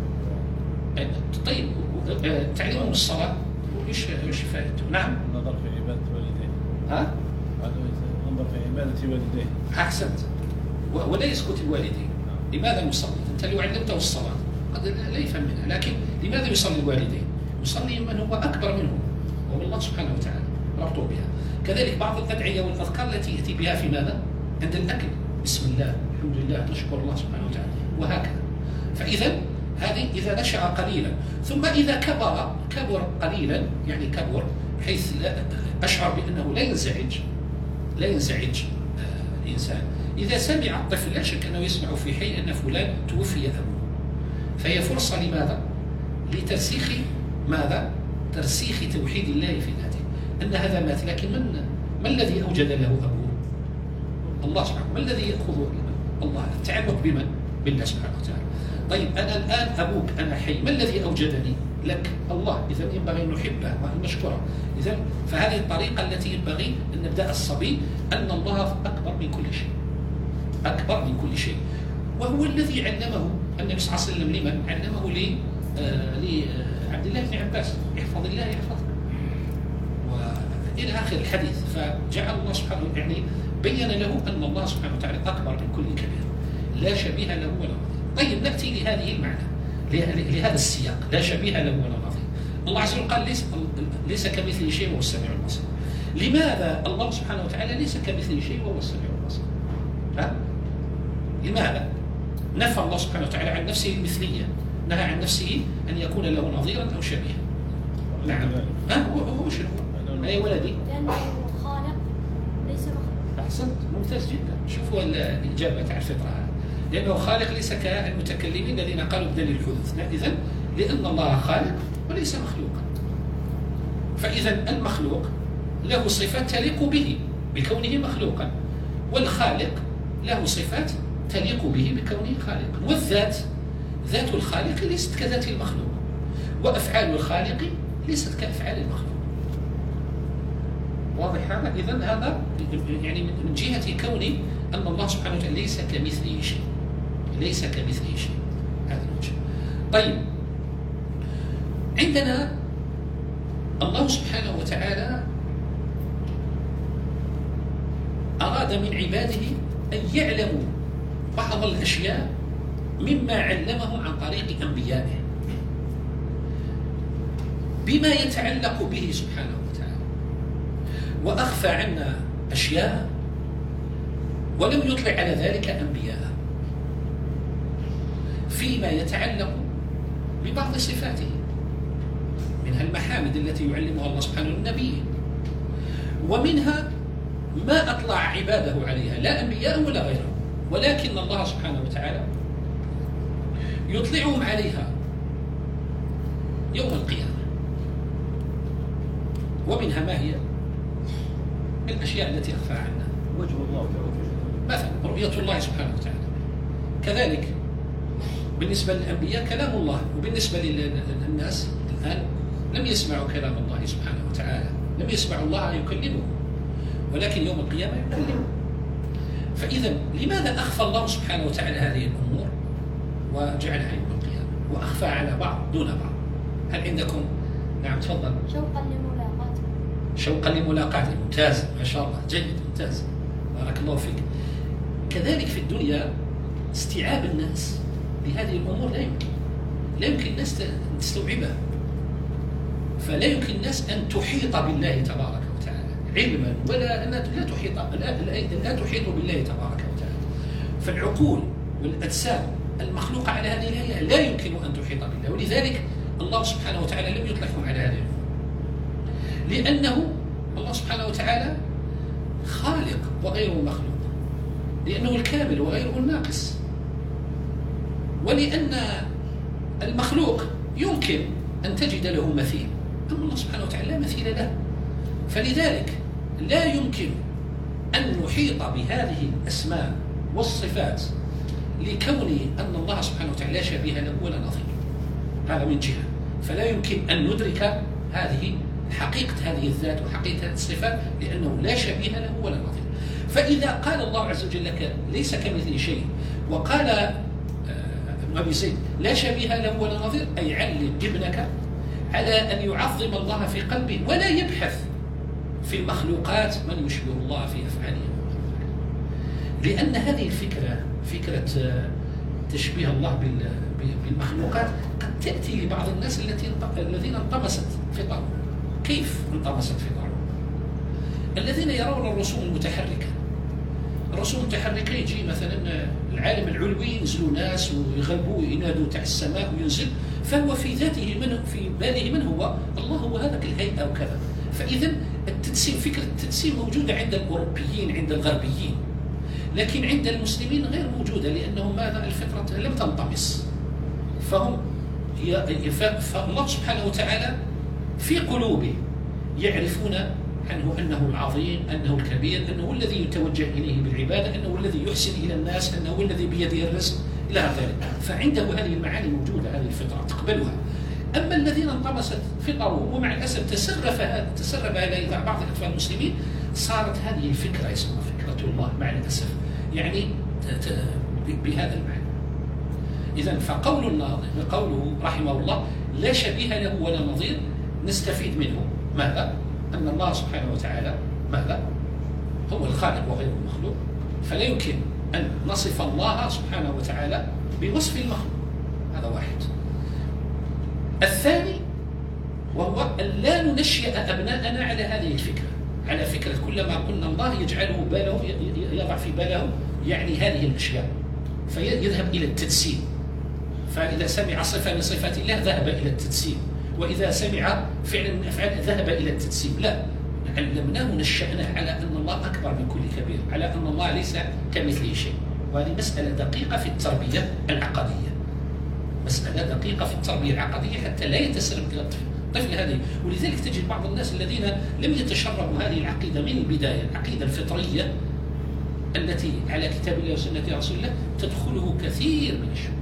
طيب، تعليمهم الصلاة ايش ايش فائدته؟ نعم. النظر في عبادة والديه. ها؟ النظر في عبادة والديه. أحسنت. ولا يسكت الوالدين. لماذا يصلي؟ أنت لو علمته الصلاة قد لا يفهم منها، لكن لماذا يصلي الوالدين؟ يصلي من هو أكبر منه، وهو الله سبحانه وتعالى، ربطوا بها. كذلك بعض الأدعية والأذكار التي يأتي بها في ماذا؟ عند الأكل، بسم الله، الحمد لله، نشكر الله سبحانه وتعالى، وهكذا. فإذا هذه إذا نشأ قليلا، ثم إذا كبر كبر قليلا، يعني كبر بحيث لا أشعر بأنه لا ينزعج لا ينزعج آه الإنسان. إذا سمع الطفل لا شك أنه يسمع في حي أن فلان توفي أبوه، فهي فرصة لماذا؟ لترسيخ ماذا؟ ترسيخ توحيد الله في ذاته، أن هذا مات، لكن من ما الذي أوجد له أبوه؟ الله سبحانه. ما الذي يأخذ الله؟ التعلق بمن؟ بالله سبحانه وتعالى. طيب، أنا الآن أبوك، أنا حي، ما الذي أوجدني لك؟ الله. إذا ينبغي أن نحبه وأن نشكره. إذا فهذه الطريقة التي ينبغي أن نبدأ الصبي، أن الله أكبر من كل شيء، أكبر من كل شيء، وهو الذي علمه النبي صلى الله عليه وسلم. لمن علمه؟ لي آه لعبد الله بن عباس: احفظ الله يحفظك، وإلى آخر الحديث. فجعل الله سبحانه يعني بين له أن الله سبحانه وتعالى أكبر من كل كبير، لا شبيه له ولا نظير. طيب، نأتي لهذه المعنى، لهذا السياق، لا شبيه له ولا نظير. الله عز وجل قال: ليس, ليس كمثله شيء وهو السميع البصير. لماذا الله سبحانه وتعالى ليس كمثله شيء وهو السميع البصير؟ ها؟ لماذا؟ نفى الله سبحانه وتعالى عن نفسه المثلية، نهى عن نفسه أن يكون له نظيرا أو شبيها. نعم. ها؟ هو هو شنو؟ أي ولدي؟ لأنه خالق ليس مخلوق. أحسنت، ممتاز جدا. شوفوا الإجابة تاع الفطرة، لأنه خالق ليس كالمتكلمين الذين قالوا بدليل الحدوث. إذن لأن الله خالق وليس مخلوقا. فإذا المخلوق له صفات تليق به بكونه مخلوقا، والخالق له صفات تليق به بكونه خالقا. والذات، ذات الخالق ليست كذات المخلوق، وأفعال الخالق ليست كأفعال المخلوق. واضح هذا؟ إذن هذا يعني من جهة كوني أن الله سبحانه وتعالى ليس كمثله شيء، ليس كمثله شيء. هذا الوجه. طيب، عندنا الله سبحانه وتعالى أراد من عباده أن يعلموا بعض الأشياء مما علمهم عن طريق أنبيائه بما يتعلق به سبحانه وتعالى، وأخفى عنا أشياء ولم يطلع على ذلك أنبياءه فيما يتعلق ببعض صفاته، منها المحامد التي يعلمها الله سبحانه للنبي، ومنها ما أطلع عباده عليها لا أنبياء ولا غيرهم، ولكن الله سبحانه وتعالى يطلعهم عليها يوم القيامة. ومنها ما هي الأشياء التي أخفى عنا، وجه الله مثلا رؤية الله سبحانه وتعالى. كذلك بالنسبة للأنبياء كلام الله، وبالنسبة للناس الآن لم يسمعوا كلام الله سبحانه وتعالى، لم يسمعوا الله يكلمهم، ولكن يوم القيامة يكلمهم. فإذا لماذا أخفى الله سبحانه وتعالى هذه الأمور وجعلها يوم القيامة، وأخفى على بعض دون بعض؟ هل عندكم؟ نعم تفضل. شوقا لملاقاته. شوقا لملاقاته، ممتاز ما شاء الله، جيد ممتاز، بارك الله فيك. كذلك في الدنيا استيعاب الناس لهذه الأمور لا يمكن، لا يمكن الناس تستوعبها، فلا يمكن الناس أن تحيط بالله تبارك وتعالى علما، ولا لا تحيط لا تحيط بالله تبارك وتعالى. فالعقول والأجسام المخلوقة على هذه الهيئة لا يمكن أن تحيط بالله، ولذلك الله سبحانه وتعالى لم يطلقهم على هذه الأمور، لأنه الله سبحانه وتعالى خالق وغيره مخلوق، لأنه الكامل وغيره الناقص، ولأن المخلوق يمكن أن تجد له مثيل، أما الله سبحانه وتعالى لا مثيل له، فلذلك لا يمكن أن نحيط بهذه الأسماء والصفات لكون أن الله سبحانه وتعالى لا شبيه له ولا نظير. هذا من جهة، فلا يمكن أن ندرك هذه حقيقة هذه الذات وحقيقة هذه الصفات، لأنه لا شبيه له ولا نظير. فإذا قال الله عز وجل لك ليس كمثله شيء، وقال ابن أبي زيد لا شبيه له ولا نظير، أي علم ابنك على أن يعظم الله في قلبه ولا يبحث في المخلوقات من يشبه الله في أفعاله، لأن هذه الفكرة فكرة تشبيه الله بالمخلوقات قد تأتي لبعض الناس التي الذين انطمست فطرهم. كيف انطمست فطرهم؟ الذين يرون الرسوم المتحركة، الرسوم المتحركة يجي مثلا العالم العلوي ينزلوا ناس ويغلبوا وينادوا تاع السماء وينزل، فهو في ذاته من في باله من هو؟ الله هو هذاك الهيئة وكذا. فإذا التجسيم، فكرة التجسيم موجودة عند الأوروبيين عند الغربيين، لكن عند المسلمين غير موجودة، لأنهم ماذا؟ الفطرة لم تنطمس، فهم فالله سبحانه وتعالى في قلوبهم يعرفون عنه أنه العظيم، أنه الكبير، أنه الذي يتوجه إليه بالعبادة، أنه الذي يحسن إلى الناس، أنه الذي بيده الرزق إلى ذلك. فعنده هذه المعاني موجودة، هذه الفطرة تقبلها. أما الذين انطمست فطرهم ومع الأسف تسرف تسرب إلى بعض الأطفال المسلمين، صارت هذه الفكرة يسمى فكرة الله مع الأسف، يعني بهذا المعنى. إذن فقول الناظم قوله رحمه الله لا شبيه له ولا نظير، نستفيد منه ماذا؟ أن الله سبحانه وتعالى ماذا؟ هو الخالق وغير المخلوق، فلا يمكن أن نصف الله سبحانه وتعالى بوصف المخلوق. هذا واحد. الثاني وهو أن لا ننشئ أبناءنا على هذه الفكرة، على فكرة كلما قلنا الله يجعله باله يضع في باله يعني هذه الأشياء، فيذهب إلى التجسيم. فإذا سمع صفة من صفات الله ذهب إلى التجسيم، وإذا سمع فعلا من أفعال ذهب إلى التجسيم. لا، علمناه نشأناه على أن الله أكبر من كل كبير، على أن الله ليس كمثله شيء. وهذه مسألة دقيقة في التربية العقدية، مسألة دقيقة في التربية العقدية حتى لا يتسرب إلى الطفل طفل هذه. ولذلك تجد بعض الناس الذين لم يتشربوا هذه العقيدة من البداية، العقيدة الفطرية التي على كتاب الله وسنة رسول الله، تدخله كثير من الشبهات.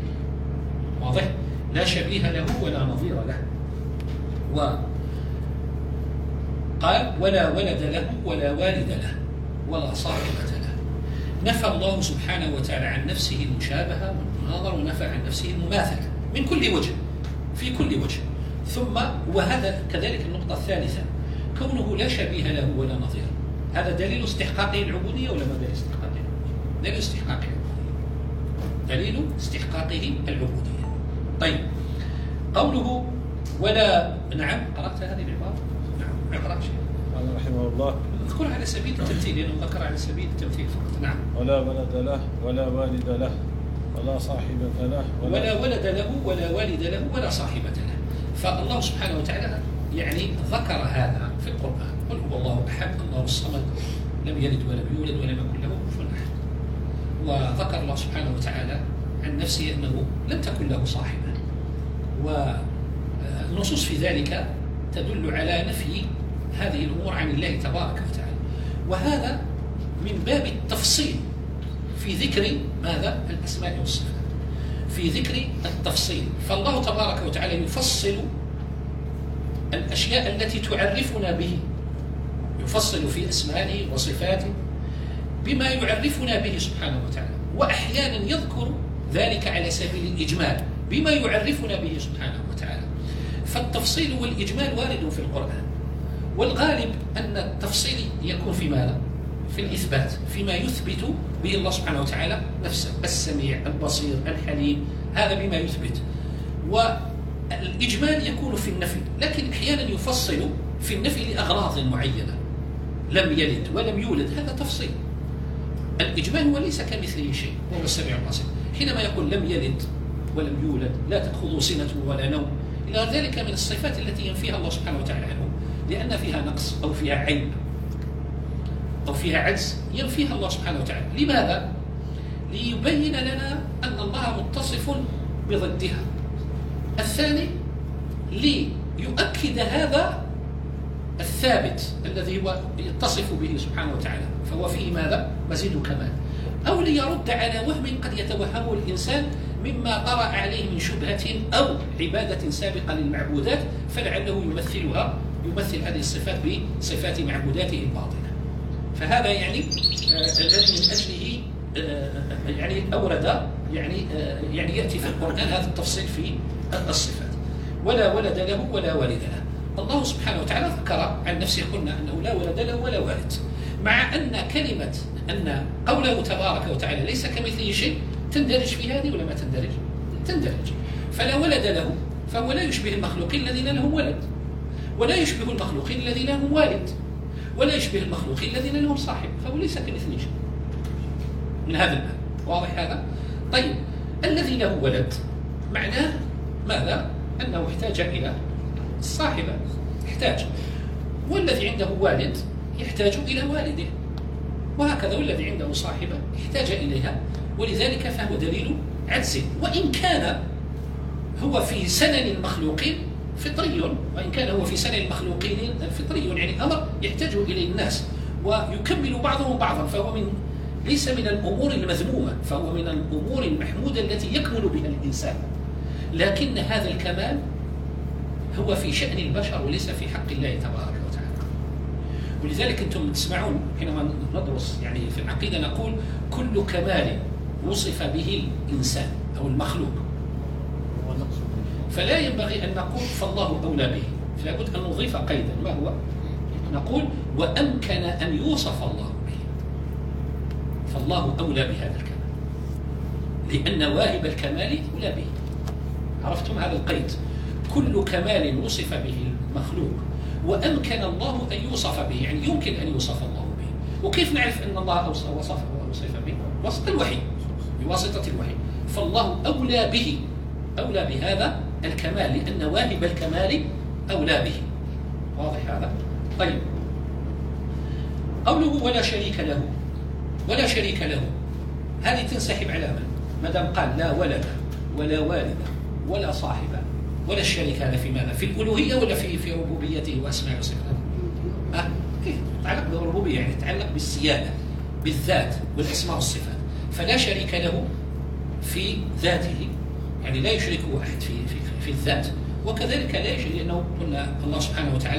واضح؟ لا شبيه له ولا نظير له. قال ولا ولد له ولا والد له ولا صاحبة له. نفى الله سبحانه وتعالى عن نفسه المشابهة والمناظرة، ونفى عن نفسه المماثلة من كل وجه في كل وجه. ثم وهذا كذلك النقطة الثالثة، كونه لا شبيه له ولا نظير، هذا دليل استحقاقه العبودية ولا ما دليل استحقاقه العبودية؟ دليل استحقاقه العبودية، دليل استحقاقه العبودية. طيب قوله ولا، نعم قرأت هذه العبارة؟ نعم قرأت شيء. قال رحمه الله اذكرها على سبيل التمثيل، لأنه ذكر على سبيل التمثيل فقط. نعم. ولا ولد له ولا والد له ولا صاحبة له ولا, ولا ولد له ولا والد له ولا صاحبة له. فالله سبحانه وتعالى يعني ذكر هذا في القرآن، قل هو الله أحد الله الصمد لم يلد ولم يولد ولم يكن له كفوا أحد. وذكر الله سبحانه وتعالى عن نفسه أنه لم تكن له صاحبة، والنصوص في ذلك تدل على نفي هذه الأمور عن الله تبارك وتعالى، وهذا من باب التفصيل في ذكر ماذا؟ الأسماء والصفات، في ذكر التفصيل. فالله تبارك وتعالى يفصل الأشياء التي تعرفنا به، يفصل في أسمائه وصفاته بما يعرفنا به سبحانه وتعالى، وأحيانا يذكر ذلك على سبيل الإجمال بما يعرفنا به سبحانه وتعالى. فالتفصيل والإجمال وارد في القرآن، والغالب أن التفصيل يكون في ماذا؟ في الإثبات، فيما يثبت به الله سبحانه وتعالى نفسه، السميع البصير الحليم، هذا بما يثبت. والإجمال يكون في النفي، لكن أحيانا يفصل في النفي لأغراض معينة، لم يلد ولم يولد، هذا تفصيل. الإجمال هو ليس كمثله شيء وهو السميع البصير. حينما يقول لم يلد ولم يولد، لا تأخذه سنة ولا نوم، إلى ذلك من الصفات التي ينفيها الله سبحانه وتعالى عنه، لأن فيها نقص أو فيها عيب أو فيها عجز ينفيها الله سبحانه وتعالى. لماذا؟ ليبين لنا أن الله متصف بضدها. الثاني ليؤكد هذا الثابت الذي هو يتصف به سبحانه وتعالى، فهو فيه ماذا؟ مزيد كمال. أو ليرد على وهم قد يتوهمه الإنسان مما طرأ عليه من شبهة أو عبادة سابقة للمعبودات، فلعله يمثلها يمثل هذه الصفات بصفات معبوداته الباطنة. فهذا يعني آه الذي من أجله آه يعني أورد يعني آه يعني يأتي في القرآن هذا التفصيل في الصفات. ولا ولد له ولا والد له. الله سبحانه وتعالى ذكر عن نفسه، قلنا أنه لا ولد له ولا والد، مع أن كلمة أن قوله تبارك وتعالى ليس كمثله شيء تندرج في هذه ولا ما تندرج؟ تندرج. فلا ولد له فهو لا يشبه المخلوقين الذين لهم ولد، ولا يشبه المخلوقين الذين لهم والد، ولا يشبه المخلوقين الذين لهم صاحب، فهو ليس كمثله شيء من هذا الباب. واضح هذا؟ طيب الذي له ولد معناه ماذا؟ أنه احتاج إلى الصاحبة، احتاج، والذي عنده والد يحتاج إلى والده، وهكذا والذي عنده صاحبة يحتاج إليها، ولذلك فهو دليل عجز. وإن كان هو في سنن المخلوقين فطري، وإن كان هو في سنن المخلوقين فطري، يعني أمر يحتاج إليه الناس ويكمل بعضهم بعضا، فهو من ليس من الأمور المذمومة، فهو من الأمور المحمودة التي يكمل بها الإنسان. لكن هذا الكمال هو في شأن البشر وليس في حق الله تبارك وتعالى. ولذلك أنتم تسمعون حينما ندرس يعني في العقيدة نقول كل كمال وصف به الإنسان أو المخلوق فلا ينبغي أن نقول فالله أولى به، فلا بد أن نضيف قيدا. ما هو؟ نقول وأمكن أن يوصف الله به، فالله أولى بهذا الكمال لأن واهب الكمال أولى به. عرفتم هذا القيد؟ كل كمال وصف به المخلوق وأمكن الله أن يوصف به، يعني يمكن أن يوصف الله به. وكيف نعرف أن الله وصف وصف به؟ واسطة الوحي، بواسطة الوحي. فالله أولى به، أولى بهذا الكمال لأن واهب الكمال أولى به. واضح هذا؟ طيب قوله ولا شريك له، ولا شريك له هذه تنسحب على من؟ ما دام قال لا ولد ولا والدة ولا صاحبة ولا الشريك، هذا في ماذا؟ في الألوهية ولا في في ربوبيته وأسماء وصفاته؟ أه؟ كيف؟ يتعلق بالربوبية، يعني يتعلق بالسيادة بالذات والأسماء والصفات. فلا شريك له في ذاته، يعني لا يشركه أحد في في في الذات، وكذلك لا يشرك، لأنه قلنا الله سبحانه وتعالى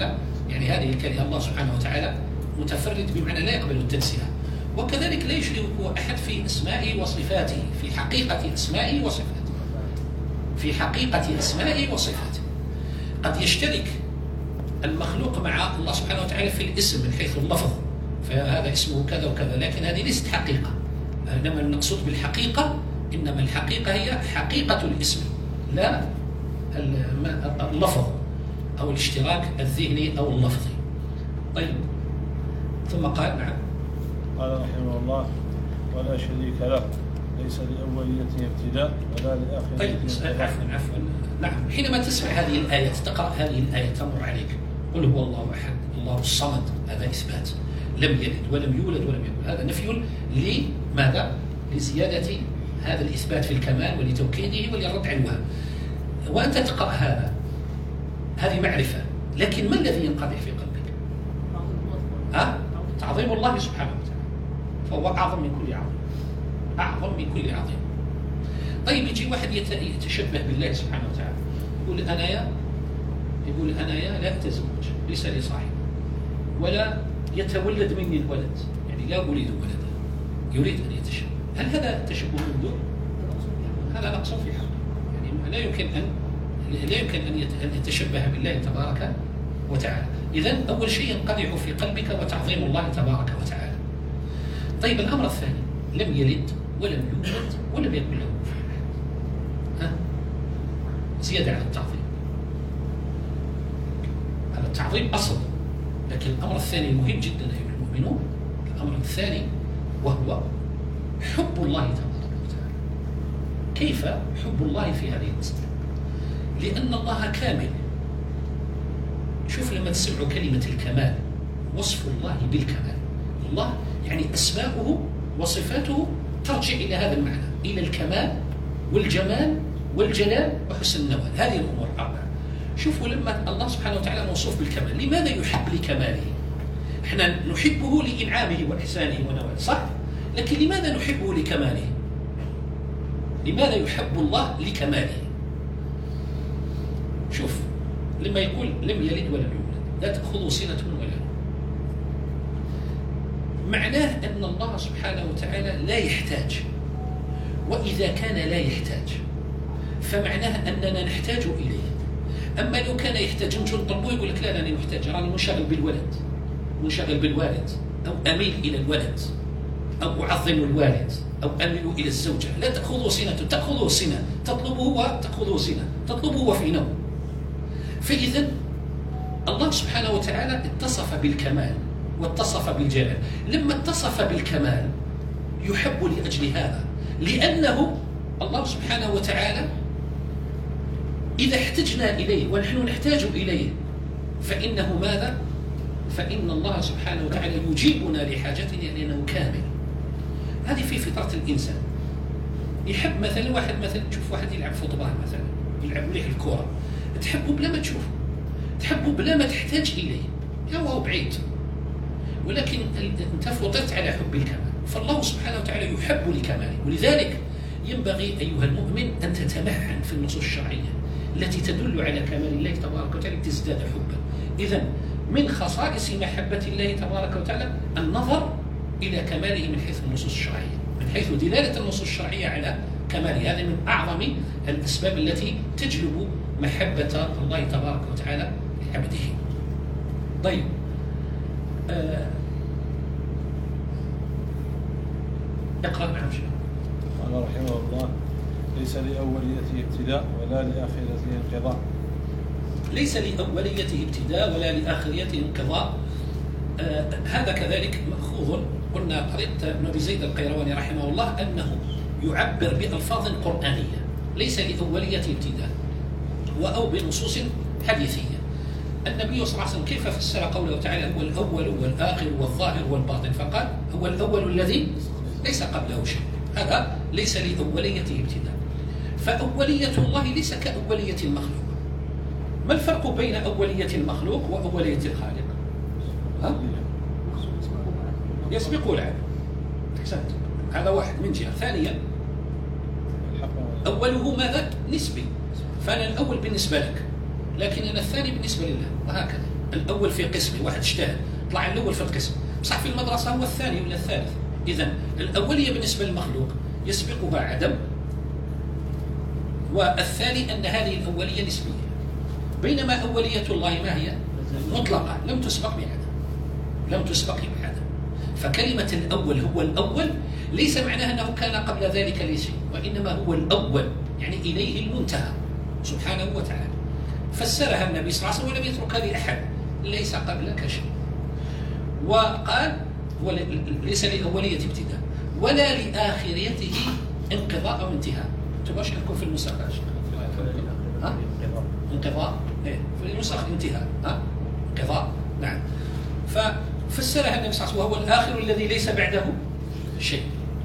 يعني هذه الكلمة الله سبحانه وتعالى متفرد بمعنى لا يقبل التنزيه، وكذلك لا يشركه أحد في أسمائه وصفاته، في حقيقة أسمائه وصفاته، في حقيقة أسمائه وصفاته. قد يشترك المخلوق مع الله سبحانه وتعالى في الاسم من حيث اللفظ، فهذا اسمه كذا وكذا، لكن هذه ليست حقيقة. إنما المقصود بالحقيقة، إنما الحقيقة هي حقيقة الاسم لا اللفظ أو الاشتراك الذهني أو اللفظي. طيب، ثم قال نعم قال رحمه الله ولا شريك له ليس لأوليته ابتداء ولا لآخرته. طيب عفوا عفوا نعم، حينما تسمع هذه الآية تقرأ هذه الآية تمر عليك قل هو الله أحد الله الصمد، هذا إثبات، لم يلد ولم يولد ولم يكن، هذا نفي لماذا؟ لزيادة هذا الإثبات في الكمال ولتوكيده وللرد على الوهم. وأنت تقرأ هذا، هذه معرفة، لكن ما الذي ينقضي في قلبك؟ ها؟ تعظيم الله سبحانه وتعالى، فهو أعظم من كل عظيم، أعظم من كل عظيم. طيب يجي واحد يتشبه بالله سبحانه وتعالى، يقول أنا يا يقول أنا يا لا أتزوج، ليس لي صاحب، ولا يتولد مني الولد، يعني لا أريد ولدا، يريد أن يتشبه. هل هذا تشبه ممدوح؟ هذا نقص في حقه، يعني لا يمكن أن لا يمكن أن يتشبه بالله تبارك وتعالى. إذن أول شيء ينقطع في قلبك وتعظيم الله تبارك وتعالى. طيب الأمر الثاني، لم يلد ولم يولد ولم يكن له كفوا أحد. ها؟ زيادة على التعظيم، هذا التعظيم أصل، لكن الأمر الثاني مهم جدا أيها المؤمنون، الأمر الثاني وهو حب الله تبارك وتعالى. كيف حب الله في هذه المسألة؟ لأن الله كامل. شوف لما تسمعوا كلمة الكمال، وصف الله بالكمال، الله يعني أسماؤه وصفاته ترجع إلى هذا المعنى، إلى الكمال والجمال والجلال وحسن النوال، هذه الأمور الأربعة. شوفوا لما الله سبحانه وتعالى موصوف بالكمال، لماذا يحب لكماله؟ احنا نحبه لإنعامه وإحسانه ونواله، صح؟ لكن لماذا نحبه لكماله؟ لماذا يحب الله لكماله؟ شوف لما يقول لم يلد ولم يولد لا تأخذه سنة ولا نوم، معناه أن الله سبحانه وتعالى لا يحتاج، وإذا كان لا يحتاج فمعناه أننا نحتاج إليه. أما لو كان يحتاج نجي نطلبه يقول لك لا أنا محتاج، راني منشغل بالولد، منشغل بالوالد، أو أميل إلى الولد، أو أعظم الوالد، أو أميل إلى الزوجة. لا تأخذه سنة، تأخذه سنة، تطلبه وتأخذه سنة، تطلبه وفي نوم. فإذا الله سبحانه وتعالى اتصف بالكمال واتصف بالجلال. لما اتصف بالكمال يحب لأجل هذا، لأنه الله سبحانه وتعالى إذا احتجنا إليه ونحن نحتاج إليه فإنه ماذا؟ فإن الله سبحانه وتعالى يجيبنا لحاجتنا لأنه كامل. هذه في فطرة الإنسان. يحب مثلا واحد، مثلا تشوف واحد يلعب فوتبال مثلا، يلعب مليح الكرة، تحبه بلا ما تشوفه، تحبه بلا ما تحتاج إليه، يا هو بعيد، ولكن أنت فطرت على حب الكمال، فالله سبحانه وتعالى يحب لكماله. ولذلك ينبغي أيها المؤمن أن تتمعن في النصوص الشرعية التي تدل على كمال الله تبارك وتعالى تزداد حبا. إذن من خصائص محبة الله تبارك وتعالى النظر إلى كماله من حيث النصوص الشرعية، من حيث دلالة النصوص الشرعية على كماله. هذا من أعظم الأسباب التي تجلب محبة الله تبارك وتعالى لعبده. طيب آه. اقرأ معهم شيء. قال رحمه الله ليس لأوليته ابتداء ولا لآخرته انقضاء. ليس لأوليته ابتداء ولا لآخرته انقضاء. آه هذا كذلك مأخوذ، قلنا طريقة ابن أبي زيد القيرواني رحمه الله أنه يعبر بألفاظ قرآنية، ليس لأوليته ابتداء أو بنصوص حديثية. النبي صلى الله عليه وسلم كيف فسر قوله تعالى هو الأول والآخر والظاهر والباطن؟ فقال هو الأول الذي ليس قبله شيء، هذا ليس لأوليته ابتداء. فأولية الله ليس كأولية المخلوق. ما الفرق بين أولية المخلوق وأولية الخالق؟ ها؟ يسبق العلم. أحسنت، هذا واحد من جهة. ثانيا أوله ماذا؟ نسبي، فأنا الأول بالنسبة لك، لكن أنا الثاني بالنسبة لله، وهكذا. الأول في قسمه، واحد اجتهد طلع الأول في القسم، صح في المدرسة هو الثاني ولا الثالث. إذن الأولية بالنسبة للمخلوق يسبقها عدم، والثاني أن هذه الأولية نسبية، بينما أولية الله ما هي؟ مطلقة، لم تسبق بعدم، لم تسبق بعدم. فكلمة الأول هو الأول ليس معناها أنه كان قبل ذلك لشيء، وإنما هو الأول يعني إليه المنتهى سبحانه وتعالى. فسرها النبي صلى الله عليه وسلم ولم يتركها لأحد، ليس قبلك شيء. وقال ليس لأولية ابتداء ولا لآخريته انقضاء أو انتهاء. تبغى لكم في النسخ ها؟ انقضاء إيه في النسخ انتهاء ها؟ انقضاء نعم. ففسرها النبي صلى الله عليه وسلم وهو الآخر الذي ليس بعده شيء،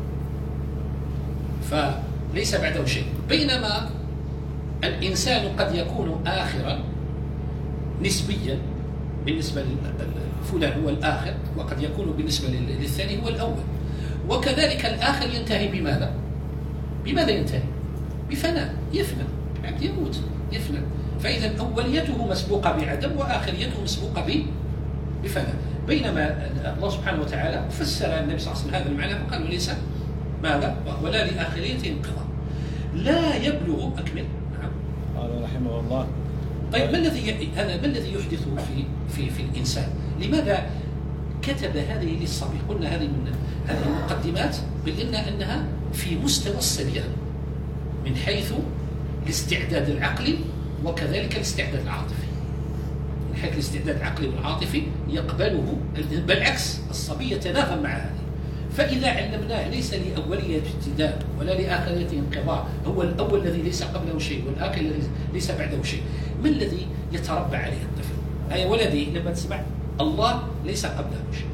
فليس بعده شيء. بينما الإنسان قد يكون آخرا نسبيا بالنسبة لفلان هو الآخر، وقد يكون بالنسبة للثاني هو الأول. وكذلك الآخر ينتهي بماذا؟ بماذا ينتهي؟ بفناء، يفنى، يعني يموت يفنى. فإذا أوليته مسبوقة بعدم وآخريته مسبوقة بفناء. بينما الله سبحانه وتعالى فسر النبي صلى الله عليه وسلم هذا المعنى فقال وليس ماذا؟ ولا لآخريته انقضاء. لا يبلغ أكمل. نعم. قال رحمه الله. طيب ما الذي هذا ما الذي يحدث في في في الإنسان؟ لماذا كتب هذه للصبي؟ قلنا هذه من هذه المقدمات بأن أنها في مستوى الصبيان من حيث الاستعداد العقلي وكذلك الاستعداد العاطفي. من حيث الاستعداد العقلي والعاطفي يقبله، بالعكس الصبي يتناغم مع هذه. فإذا علمناه ليس لأولية ابتداء ولا لآخرية انقضاء، هو الأول الذي ليس قبله شيء والآخر الذي ليس بعده شيء، ما الذي يتربى عليه الطفل؟ أي ولدي لما تسمع الله ليس قبله شيء،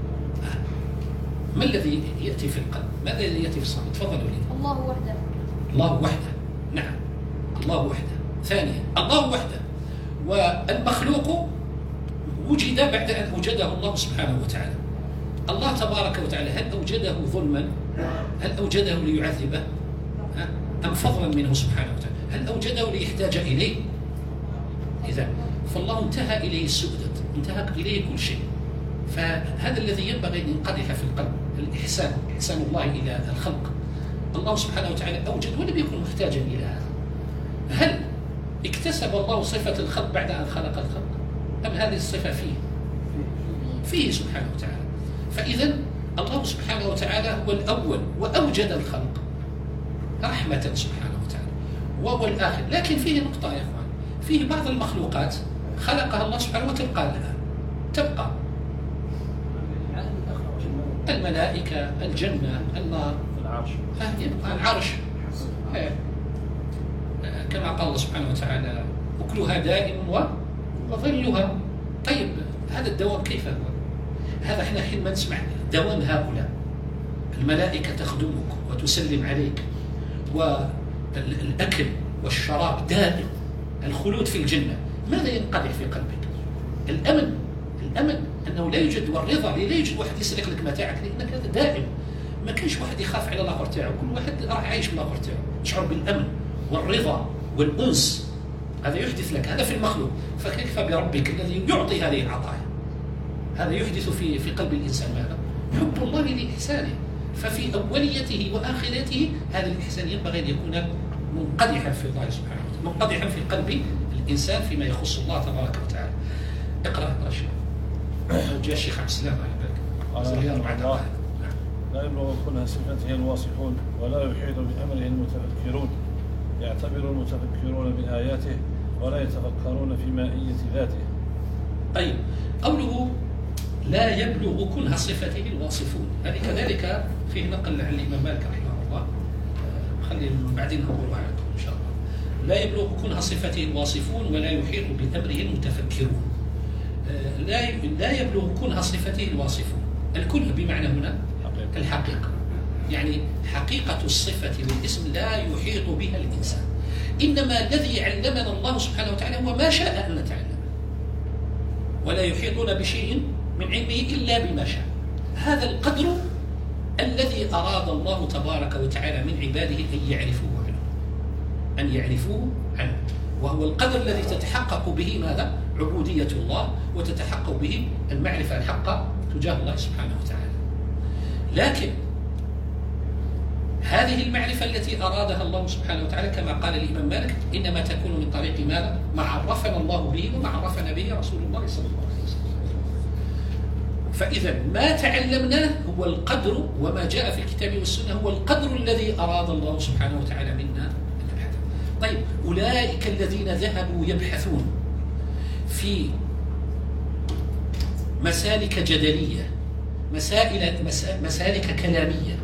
ما الذي يأتي في القلب؟ ماذا يأتي في الصمت؟ تفضلوا لي. الله وحده. الله وحده، نعم الله وحده. ثانيا الله وحده، والمخلوق وجد بعد أن أوجده الله سبحانه وتعالى. الله تبارك وتعالى هل أوجده ظلما؟ هل أوجده ليعذبه؟ أم فضلا منه سبحانه وتعالى؟ هل أوجده ليحتاج إليه؟ إذا فالله انتهى إليه السؤدد، انتهى إليه كل شيء. فهذا الذي ينبغي أن ينقدح في القلب، الإحسان، إحسان الله إلى الخلق. الله سبحانه وتعالى أوجد ولم يكن محتاجا إلى هذا. هل اكتسب الله صفة الخلق بعد أن خلق الخلق؟ أم هذه الصفة فيه؟ فيه سبحانه وتعالى. فإذا الله سبحانه وتعالى هو الأول وأوجد الخلق رحمة سبحانه وتعالى، وهو الآخر. لكن فيه نقطة يا إخوان، فيه بعض المخلوقات خلقها الله سبحانه وتبقى لها، تبقى الملائكة، الجنة، النار، العرش، يبقى العرش كما قال الله سبحانه وتعالى أكلها دائم وظلها. طيب هذا الدوام كيف هو؟ هذا احنا حين ما نسمع دوام هؤلاء، الملائكة تخدمك وتسلم عليك، والأكل والشراب دائم، الخلود في الجنة، ماذا ينقدح في قلبك؟ الأمن، الأمن أنه لا يوجد، والرضا لا يوجد واحد يسرق لك متاعك لأنك هذا دائم. ما كانش واحد يخاف على الآخر تاعو، كل واحد راح عايش بالآخر تاعو، يشعر بالأمن والرضا والأنس، هذا يحدث لك، هذا في المخلوق. فكيف بربك الذي يعطي هذه العطايا؟ هذا يحدث في في قلب الإنسان ماذا؟ حب الله لإحسانه. ففي أوليته وآخرته هذا الإحسان ينبغي أن يكون منقدحا في الله سبحانه وتعالى، منقدحا في قلب الإنسان فيما يخص الله تبارك وتعالى. اقرأ اقرأ شيء. جاء الشيخ عبد السلام على بالك. لا يبلغ كل صفته الواصفون ولا يحيط بأمره المتفكرون، يعتبر المتفكرون بآياته ولا يتفكرون في مائية ذاته. طيب قوله لا يبلغ كنه صفته الواصفون، هذه كذلك فيه نقل عن الإمام مالك رحمه الله، خلي بعدين نقولها لكم إن شاء الله. لا يبلغ كنه صفته الواصفون ولا يحيط بأمره المتفكرون. لا لا يبلغ كنه صفته الواصفون، الكنه بمعنى هنا الحقيقة، يعني حقيقة الصفة والاسم لا يحيط بها الإنسان، إنما الذي علمنا الله سبحانه وتعالى هو ما شاء أن نتعلم، ولا يحيطون بشيء من علمه إلا بما شاء. هذا القدر الذي أراد الله تبارك وتعالى من عباده أن يعرفوه عنه، أن يعرفوه عنه. وهو القدر الذي تتحقق به ماذا؟ عبودية الله، وتتحقق به المعرفة الحقة تجاه الله سبحانه وتعالى. لكن هذه المعرفة التي أرادها الله سبحانه وتعالى كما قال الإمام مالك إنما تكون من طريق ماذا؟ ما عرفنا الله به وما عرفنا به رسول الله صلى الله عليه وسلم. فإذا ما تعلمناه هو القدر، وما جاء في الكتاب والسنة هو القدر الذي أراد الله سبحانه وتعالى منا. طيب، أولئك الذين ذهبوا يبحثون في مسالك جدلية، مسائل مسالك كلامية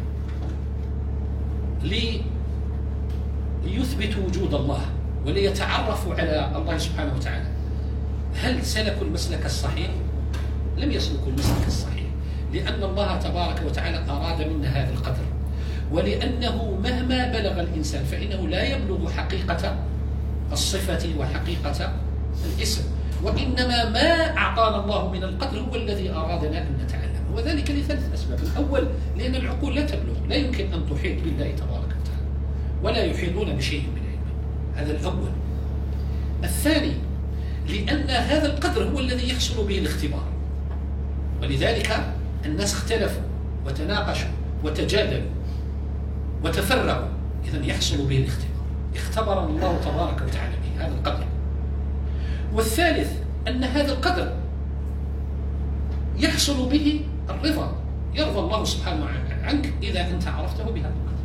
ليثبتوا وجود الله وليتعرفوا على الله سبحانه وتعالى، هل سلكوا المسلك الصحيح؟ لم يسلكوا المسلك الصحيح، لأن الله تبارك وتعالى أراد منا هذا القدر، ولأنه مهما بلغ الإنسان فإنه لا يبلغ حقيقة الصفة وحقيقة الاسم، وإنما ما أعطانا الله من القدر هو الذي أرادنا أن نتعلم، وذلك لثلاث أسباب. الأول لأن العقول لا تبلغ، لا يمكن أن تحيط بالله تبارك وتعالى، ولا يحيطون بشيء من علمه، هذا الأول. الثاني لأن هذا القدر هو الذي يحصل به الاختبار، ولذلك الناس اختلفوا وتناقشوا وتجادلوا وتفرقوا، إذن يحصل به الاختبار، اختبر الله تبارك وتعالى به هذا القدر. والثالث أن هذا القدر يحصل به الرضا، يرضى الله سبحانه عنك إذا أنت عرفته بهذا القدر.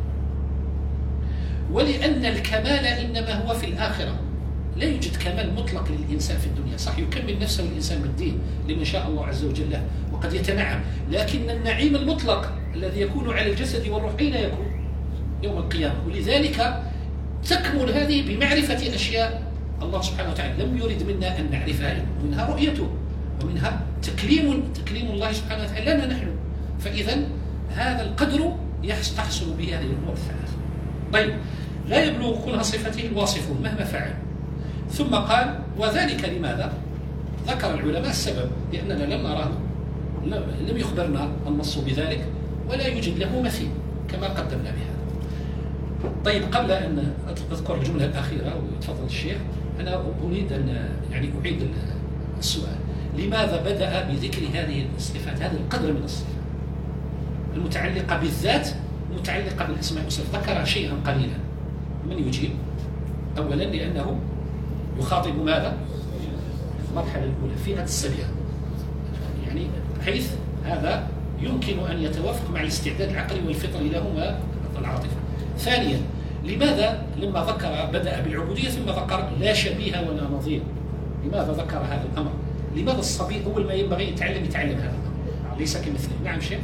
ولأن الكمال إنما هو في الآخرة، لا يوجد كمال مطلق للإنسان في الدنيا، صح يكمل نفسه الإنسان بالدين لمن شاء الله عز وجل له وقد يتنعم، لكن النعيم المطلق الذي يكون على الجسد والروح أين يكون؟ يوم القيامة. ولذلك تكمل هذه بمعرفة أشياء الله سبحانه وتعالى لم يرد منا أن نعرفها، منها رؤيته ومنها تكليم تكليم الله سبحانه وتعالى لنا نحن. فإذا هذا القدر تحصل به هذه الأمور الثلاث. طيب، لا يبلغ كلها صفته الواصفون مهما فعل. ثم قال وذلك لماذا؟ ذكر العلماء السبب، لأننا لم نراه، لم يخبرنا النص بذلك ولا يوجد له مثيل كما قدمنا بهذا. طيب، قبل أن أذكر الجملة الأخيرة ويتفضل الشيخ، أنا أريد أن يعني أعيد السؤال: لماذا بدأ بذكر هذه الصفات، هذا القدر من الصفات المتعلقة بالذات متعلقة بالأسماء والصفات؟ ذكر شيئا قليلا، من يجيب؟ أولا لأنه يخاطب ماذا؟ المرحلة الأولى، فئة السبيان، يعني حيث هذا يمكن أن يتوافق مع الاستعداد العقلي والفطري لهما العاطفة. ثانيا، لماذا لما ذكر بدأ بالعبودية ثم ذكر لا شبيه ولا نظير؟ لماذا ذكر هذا الأمر؟ لماذا الصبي أول ما ينبغي يتعلم يتعلم هذا الأمر ليس كمثله؟ نعم شيخ؟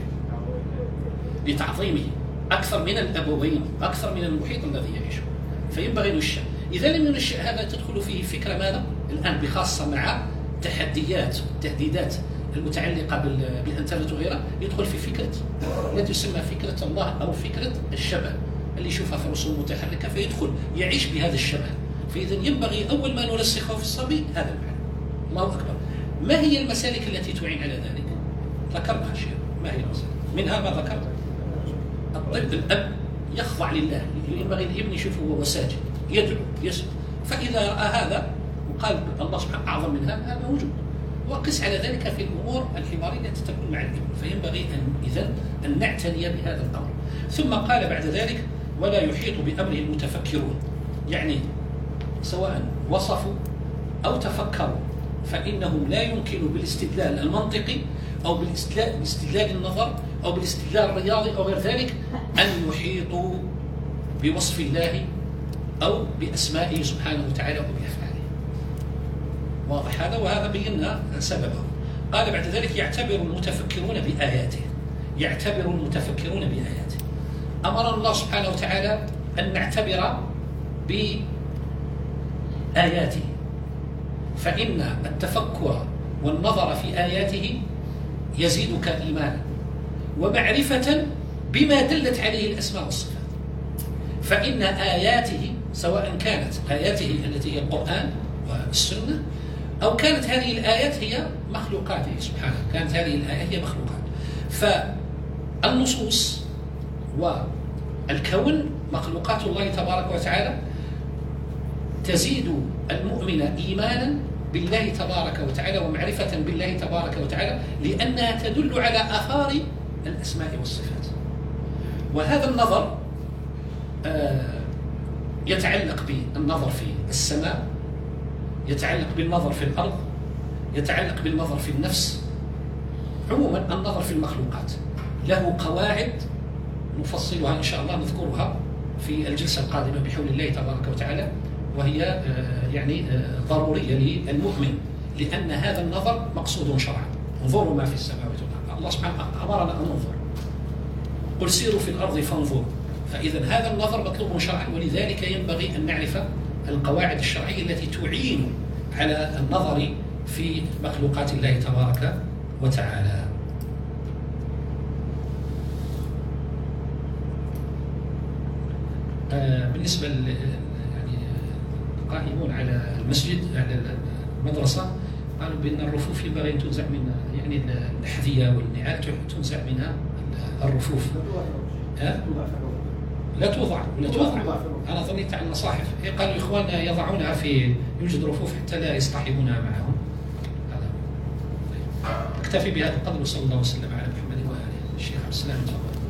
لتعظيمه أكثر من الأبوين، أكثر من المحيط الذي يعيشه، فينبغي نشأ. إذا لم ينشأ هذا تدخل فيه فكرة ماذا؟ الآن بخاصة مع تحديات والتهديدات المتعلقة بالإنترنت وغيرها، يدخل في فكرة التي تسمى فكرة الله أو فكرة الشبه اللي يشوفها في رسوم متحركة، فيدخل يعيش بهذا الشبه. فإذا ينبغي أول ما نرسخه في الصبي هذا المعنى. الله أكبر. ما هي المسالك التي تعين على ذلك؟ ذكرنا شيء. ما هي المسالك؟ منها ما ذكرت. الطفل الأب يخضع لله، ينبغي الابن يشوفه وهو ساجد يدعو يسجد، فإذا رأى هذا وقال الله سبحانه أعظم من هذا، هذا موجود. وقس على ذلك في الأمور الحوارية التي تكون مع الابن، فينبغي أن إذن أن نعتني بهذا الأمر. ثم قال بعد ذلك ولا يحيط بأمره المتفكرون، يعني سواء وصفوا أو تفكروا فإنهم لا يمكن بالاستدلال المنطقي أو بالاستدلال, بالاستدلال النظر أو بالاستدلال الرياضي أو غير ذلك أن يحيطوا بوصف الله أو بأسمائه سبحانه وتعالى وبأفعاله. واضح هذا؟ وهذا بينا سببه. قال بعد ذلك يعتبر المتفكرون بآياته، يعتبر المتفكرون بآياته. أمر الله سبحانه وتعالى أن نعتبر بآياته، فإن التفكر والنظر في آياته يزيدك إيمانا ومعرفة بما دلت عليه الأسماء والصفات. فإن آياته سواء كانت آياته التي هي القرآن والسنة أو كانت هذه الآيات هي مخلوقاته سبحانه، كانت هذه الآيات هي مخلوقات. فالنصوص والكون مخلوقات الله تبارك وتعالى، تزيد المؤمن إيمانا بالله تبارك وتعالى ومعرفة بالله تبارك وتعالى، لأنها تدل على آثار الأسماء والصفات. وهذا النظر يتعلق بالنظر في السماء، يتعلق بالنظر في الأرض، يتعلق بالنظر في النفس. عموما النظر في المخلوقات له قواعد نفصلها إن شاء الله، نذكرها في الجلسة القادمة بحول الله تبارك وتعالى، وهي يعني ضرورية للمؤمن، لأن هذا النظر مقصود شرعا. انظروا ما في السماوات والأرض، الله سبحانه أمرنا أن ننظر، قل سيروا في الأرض فانظروا. فإذا هذا النظر مطلوب شرعا، ولذلك ينبغي أن نعرف القواعد الشرعية التي تعين على النظر في مخلوقات الله تبارك وتعالى. آه بالنسبة يعني القائمون على المسجد على المدرسة قالوا بأن الرفوف ينبغي أن تنزع من يعني الأحذية والنعال تنزع منها الرفوف. ها؟ لا توضع ولا توضع. أنا ظنيت على المصاحف. قالوا إخواننا يضعونها في يوجد رفوف حتى لا يصطحبونها معهم. هذا طيب. أكتفي بهذا القدر، وصلى الله وسلم على محمد وآله. الشيخ عبد السلام.